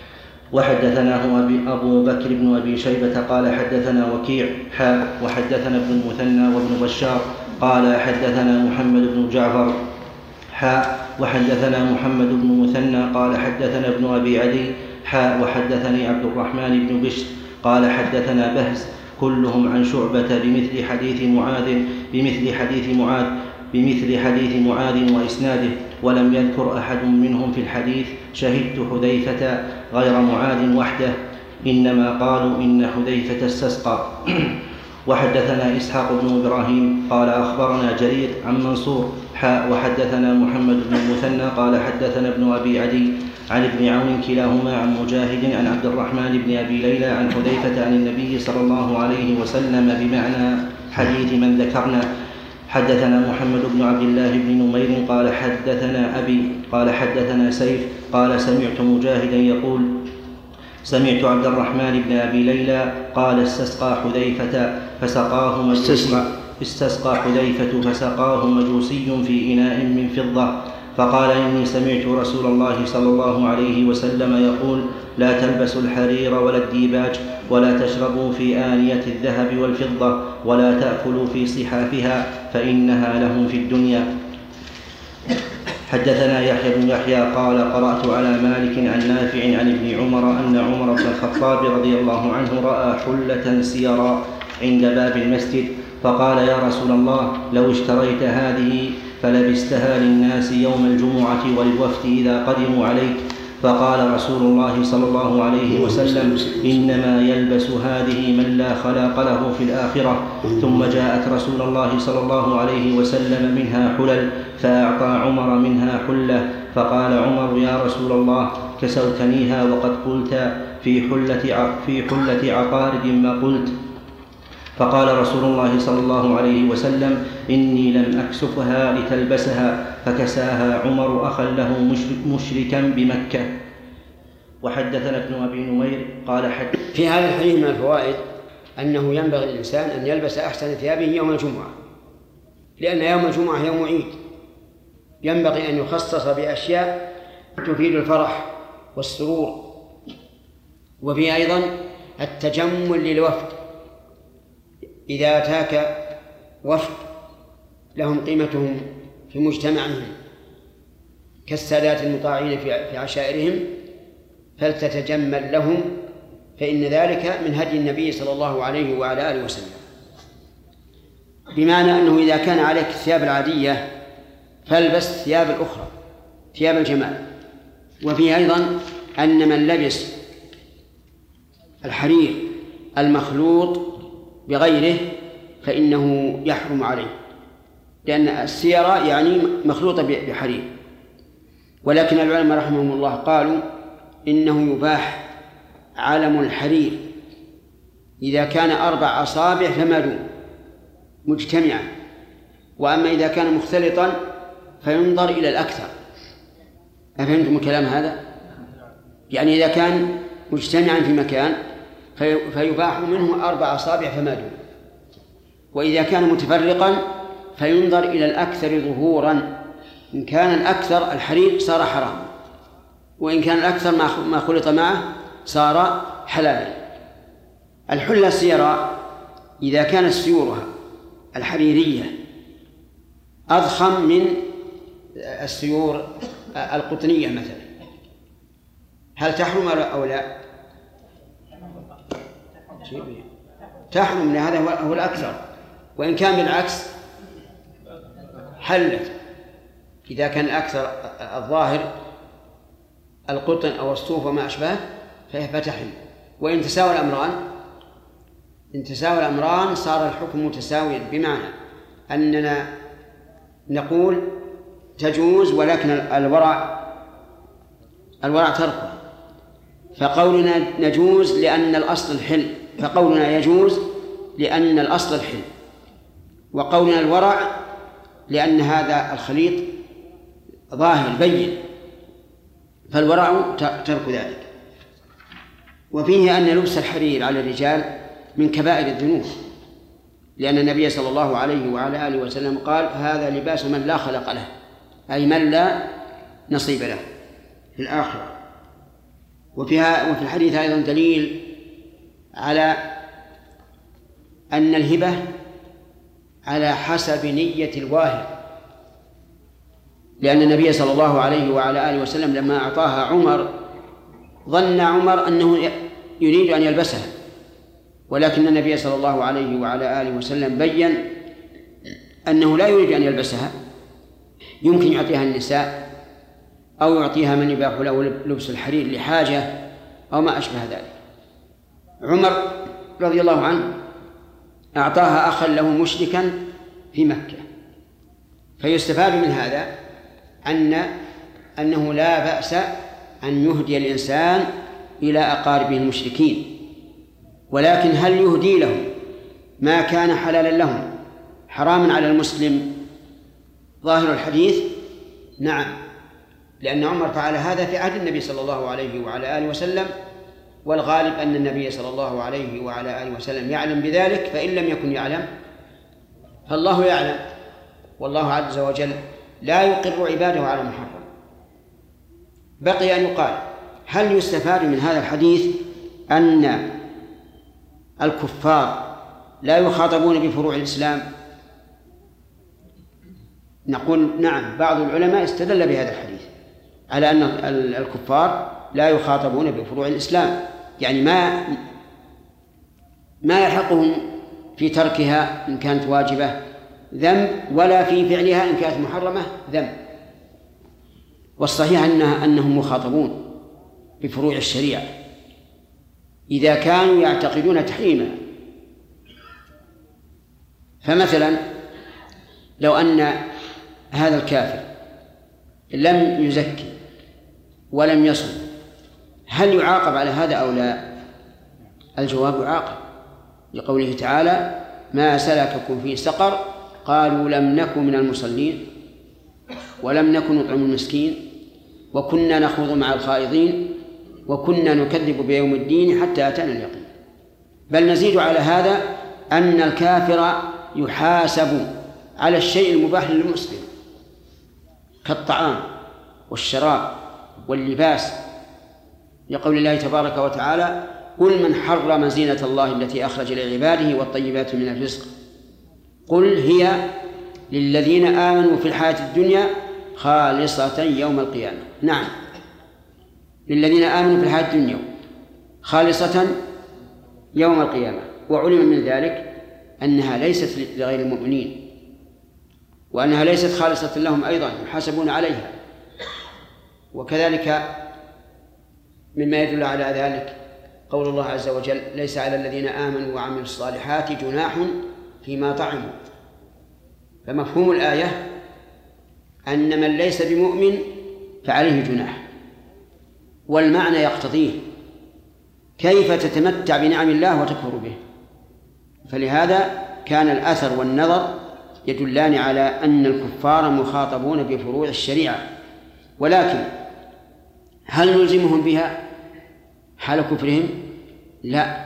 وحدثناه أبي أبو بكر بن أبي شيبة قال حدثنا وكيع حاء وحدثنا ابن المثنى وابن بشار قال حدثنا محمد بن جعفر حاء وحدثنا محمد بن مثنى قال حدثنا ابن أبي عدي حاء وحدثني عبد الرحمن بن بشر قال حدثنا بهز كلهم عن شعبة بمثل حديث معاذ بمثل حديث معاذ بمثل حديث معاذ وإسناده، ولم يذكر أحد منهم في الحديث شهدت حذيفة غير معاذ وحده، إنما قالوا إن حذيفة استسقى. وحدثنا إسحاق بن إبراهيم قال أخبرنا جرير عن منصور حاء وحدثنا محمد بن المثنى قال حدثنا ابن أبي عدي عن ابن عون كلاهما عن مجاهد عن عبد الرحمن بن أبي ليلى عن حذيفة عن النبي صلى الله عليه وسلم بمعنى حديث من ذكرنا. حدثنا محمد بن عبد الله بن نمير قال حدثنا أبي قال حدثنا سيف قال سمعت مجاهدا يقول سمعت عبد الرحمن بن أبي ليلى قال استسقى حذيفة فسقاه مجوسي استسقى حذيفة فسقاه مجوسي في إناء من فضة فقال إني سمعت رسول الله صلى الله عليه وسلم يقول لا تلبسوا الحرير ولا الديباج ولا تشربوا في آنية الذهب والفضة ولا تأكلوا في صحافها فإنها لهم في الدنيا. حدثنا يحيى بن يحيى قال قرأت على مالك عن نافع عن ابن عمر أن عمر بن الخطاب رضي الله عنه رأى حلة سيرا عند باب المسجد فقال يا رسول الله لو اشتريت هذه فلبستها للناس يوم الجمعة وللوفد إذا قدموا عليك. فقال رسول الله صلى الله عليه وسلم إنما يلبس هذه من لا خلاق له في الآخرة. ثم جاءت رسول الله صلى الله عليه وسلم منها حلل فأعطى عمر منها حلة فقال عمر: يا رسول الله، كسوتنيها وقد قلت في حلة, في حلة عقارب ما قلت. فقال رسول الله صلى الله عليه وسلم: إني لم أكسفها لتلبسها. فكساها عمر أخا له مشركا بمكة. وحدثنا ابن أبي نمير قال حد في هذا الحديث من الفوائد أنه ينبغي للإنسان أن يلبس أحسن ثيابه يوم الجمعة، لأن يوم الجمعة يوم عيد، ينبغي أن يخصص بأشياء تفيد الفرح والسرور. وفي أيضا التجمل للوفد، إذا أتاك وفد لهم قيمتهم في مجتمعهم كالسادات المطاعين في عشائرهم فلتتجمل لهم، فإن ذلك من هدي النبي صلى الله عليه وعلى آله وسلم. بمعنى أنه إذا كان عليك الثياب العادية فالبس ثياب الأخرى، ثياب الجمال. وفيه أيضا أن من لبس الحرير المخلوط بغيره فإنه يحرم عليه، لأن السيرة يعني مخلوطة بحرير. ولكن العلماء رحمهم الله قالوا إنه يباح علم الحرير إذا كان أربع أصابع فما دون مجتمعا، وأما إذا كان مختلطا فينظر إلى الأكثر. أفهمتم الكلام هذا؟ يعني إذا كان مجتمعا في مكان فيباح منه أربع أصابع فما دون، وإذا كان متفرقا فينظر إلى الأكثر ظهورا. إن كان الأكثر الحرير صار حرام، وإن كان الأكثر ما خلط معه صار حلالا. الحلة السيراء إذا كانت سيورها الحريرية أضخم من السيور القطنية مثلا، هل تحرم أو لا؟ تحرم، لهذا هو الأكثر. وإن كان بالعكس حلت، إذا كان الأكثر الظاهر القطن أو الصوف وما أشبه فتحرم. وإن تساوى الأمران إن تساوى الأمران صار الحكم متساويا، بمعنى أننا نقول تجوز ولكن الورع الورع تركه، فقولنا نجوز لأن الأصل الحل، فقولنا يجوز لأن الأصل الحل، وقولنا الورع لأن هذا الخليط ظاهر بين، فالورع ترك ذلك. وفيه أن لبس الحرير على الرجال من كبائر الذنوب، لأن النبي صلى الله عليه وعلى آله وسلم قال: هذا لباس من لا خلق له، أي من لا نصيب له في الآخرة. وفيها وفي الحديث أيضا دليل على أن الهبة على حسب نية الواهب، لأن النبي صلى الله عليه وعلى آله وسلم لما أعطاها عمر ظن عمر أنه يريد أن يلبسها، ولكن النبي صلى الله عليه وعلى آله وسلم بيّن أنه لا يريد أن يلبسها، يمكن يعطيها النساء أو يعطيها من يباح له لبس الحرير لحاجة أو ما أشبه ذلك. عمر رضي الله عنه أعطاها أخا له مشركا في مكة، فيستفاد من هذا أن أنه لا بأس أن يهدي الإنسان إلى أقاربه المشركين، ولكن هل يهدي لهم ما كان حلالا لهم حراما على المسلم ظاهر الحديث؟ نعم، لأن عمر فعل هذا في عهد النبي صلى الله عليه وعلى آله وسلم، والغالب أن النبي صلى الله عليه وعلى آله وسلم يعلم بذلك، فإن لم يكن يعلم فالله يعلم، والله عز وجل لا يقر عباده على محرم. بقي أن يقال: هل يستفاد من هذا الحديث أن الكفار لا يخاطبون بفروع الإسلام؟ نقول نعم، بعض العلماء استدل بهذا الحديث على أن الكفار لا يخاطبون بفروع الإسلام، يعني ما ما يحقهم في تركها إن كانت واجبة ذنب، ولا في فعلها إن كانت محرمة ذنب. والصحيح أنها أنهم مخاطبون بفروع الشريعة إذا كانوا يعتقدون تحريمها. فمثلا لو أن هذا الكافر لم يزكي ولم يصم هل يعاقب على هذا أو لا؟ الجواب يعاقب، لقوله تعالى: ما سلككم في سقر؟ قالوا لم نكن من المصلين ولم نكن نطعم المسكين وكنا نخوض مع الخائضين وكنا نكذب بيوم الدين حتى أتانا اليقين. بل نزيد على هذا أن الكافر يحاسب على الشيء المباح للمسلم كالطعام والشراب واللباس، لقول الله تبارك وتعالى: قل من حرم زينة الله التي أخرج لعباده والطيبات من الرزق قل هي للذين آمنوا في الحياة الدنيا خالصة يوم القيامة. نعم، للذين آمنوا في الحياة الدنيا خالصة يوم القيامة. وعلم من ذلك أنها ليست لغير المؤمنين، وأنها ليست خالصة لهم أيضا، يحاسبون عليها. وكذلك مما يدل على ذلك قول الله عز وجل: ليس على الذين آمنوا وعملوا الصالحات جناح فيما طعموا. فمفهوم الآية أن من ليس بمؤمن فعليه جناح، والمعنى يقتضيه كيف تتمتع بنعم الله وتكفر به. فلهذا كان الأثر والنظر يدلان على أن الكفار مخاطبون بفروع الشريعة، ولكن هل نلزمهم بها حال كفرهم؟ لا.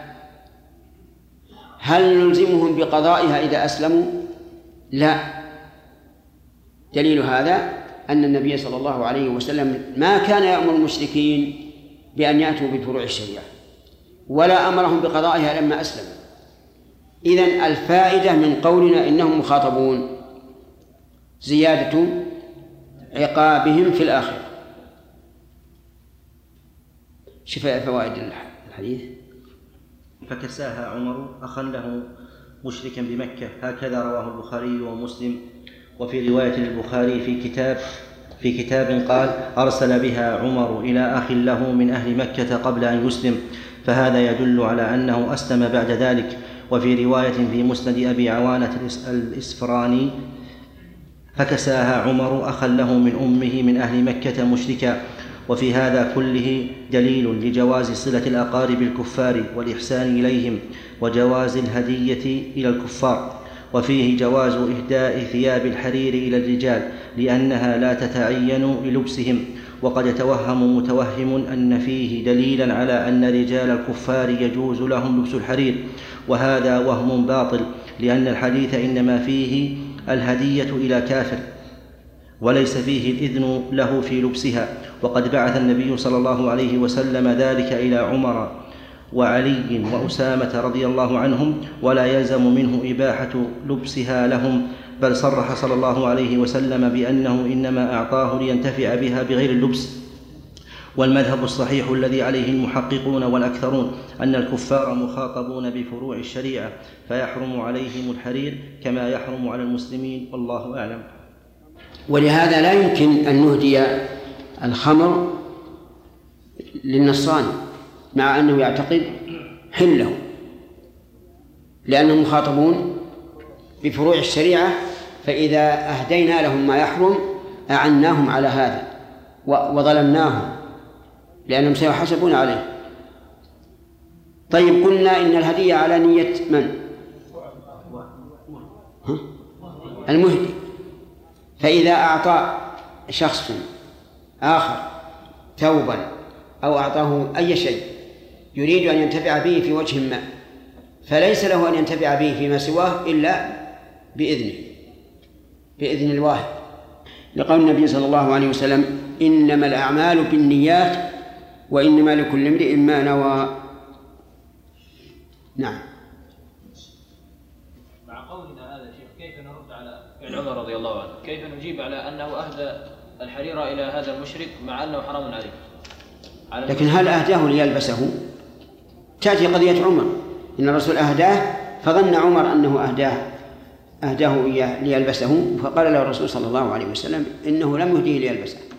هل نلزمهم بقضائها إذا أسلموا؟ لا. دليل هذا أن النبي صلى الله عليه وسلم ما كان يأمر المشركين بأن يأتوا بفروع الشريعة ولا أمرهم بقضائها لما أسلموا. إذن الفائدة من قولنا إنهم مخاطبون زيادة عقابهم في الآخرة. شفاء فوائد الحديث. فكساها عمر أخا له مشركا بمكة، هكذا رواه البخاري ومسلم. وفي رواية البخاري في كتاب في كتاب قال: أرسل بها عمر إلى أخ له من أهل مكة قبل أن يسلم، فهذا يدل على أنه أسلم بعد ذلك. وفي رواية في مسند أبي عوانة الإسفراني: فكساها عمر أخا له من أمه من أهل مكة مشركا. وفي هذا كله دليل لجواز صلة الأقارب الكفار والإحسان إليهم وجواز الهدية إلى الكفار. وفيه جواز إهداء ثياب الحرير إلى الرجال لأنها لا تتعين للبسهم. وقد يتوهم متوهم أن فيه دليلا على أن رجال الكفار يجوز لهم لبس الحرير، وهذا وهم باطل، لأن الحديث إنما فيه الهدية إلى كافر وليس فيه الإذن له في لبسها. وقد بعث النبي صلى الله عليه وسلم ذلك إلى عمر وعلي وأسامة رضي الله عنهم، ولا يلزم منه إباحة لبسها لهم، بل صرح صلى الله عليه وسلم بأنه إنما أعطاه لينتفع بها بغير اللبس. والمذهب الصحيح الذي عليه المحققون والأكثرون أن الكفار مخاطبون بفروع الشريعة، فيحرم عليهم الحرير كما يحرم على المسلمين، والله أعلم. ولهذا لا يمكن أن نهدي الخمر للنصراني مع أنه يعتقد حله، لأنهم مخاطبون بفروع الشريعة، فإذا أهدينا لهم ما يحرم أعناهم على هذا وظلمناهم، لأنهم سيحاسبون عليه. طيب، قلنا إن الهدية على نية من؟ ها؟ المهدي. فإذا أعطى شخص آخر ثوبا أو أعطاه أي شيء يريد أن ينتفع به في وجه ما، فليس له أن ينتفع به فيما سواه إلا بإذنه، بإذن الواحد، لقول النبي صلى الله عليه وسلم: إنما الأعمال بالنيات وإنما لكل امرئ ما نوى. نعم. مع قولنا هذا شيخ، كيف نرد على فعل عمر رضي الله عنه؟ كيف نجيب على أنه أهدى الحرير إلى هذا المشرك مع أنه حرام عليه؟ على لكن هل أهداه ليلبسه؟ تأتي قضية عمر، إن الرسول أهداه فظن عمر أنه أهداه أهداه إياه ليلبسه، فقال له الرسول صلى الله عليه وسلم إنه لم يهديه ليلبسه.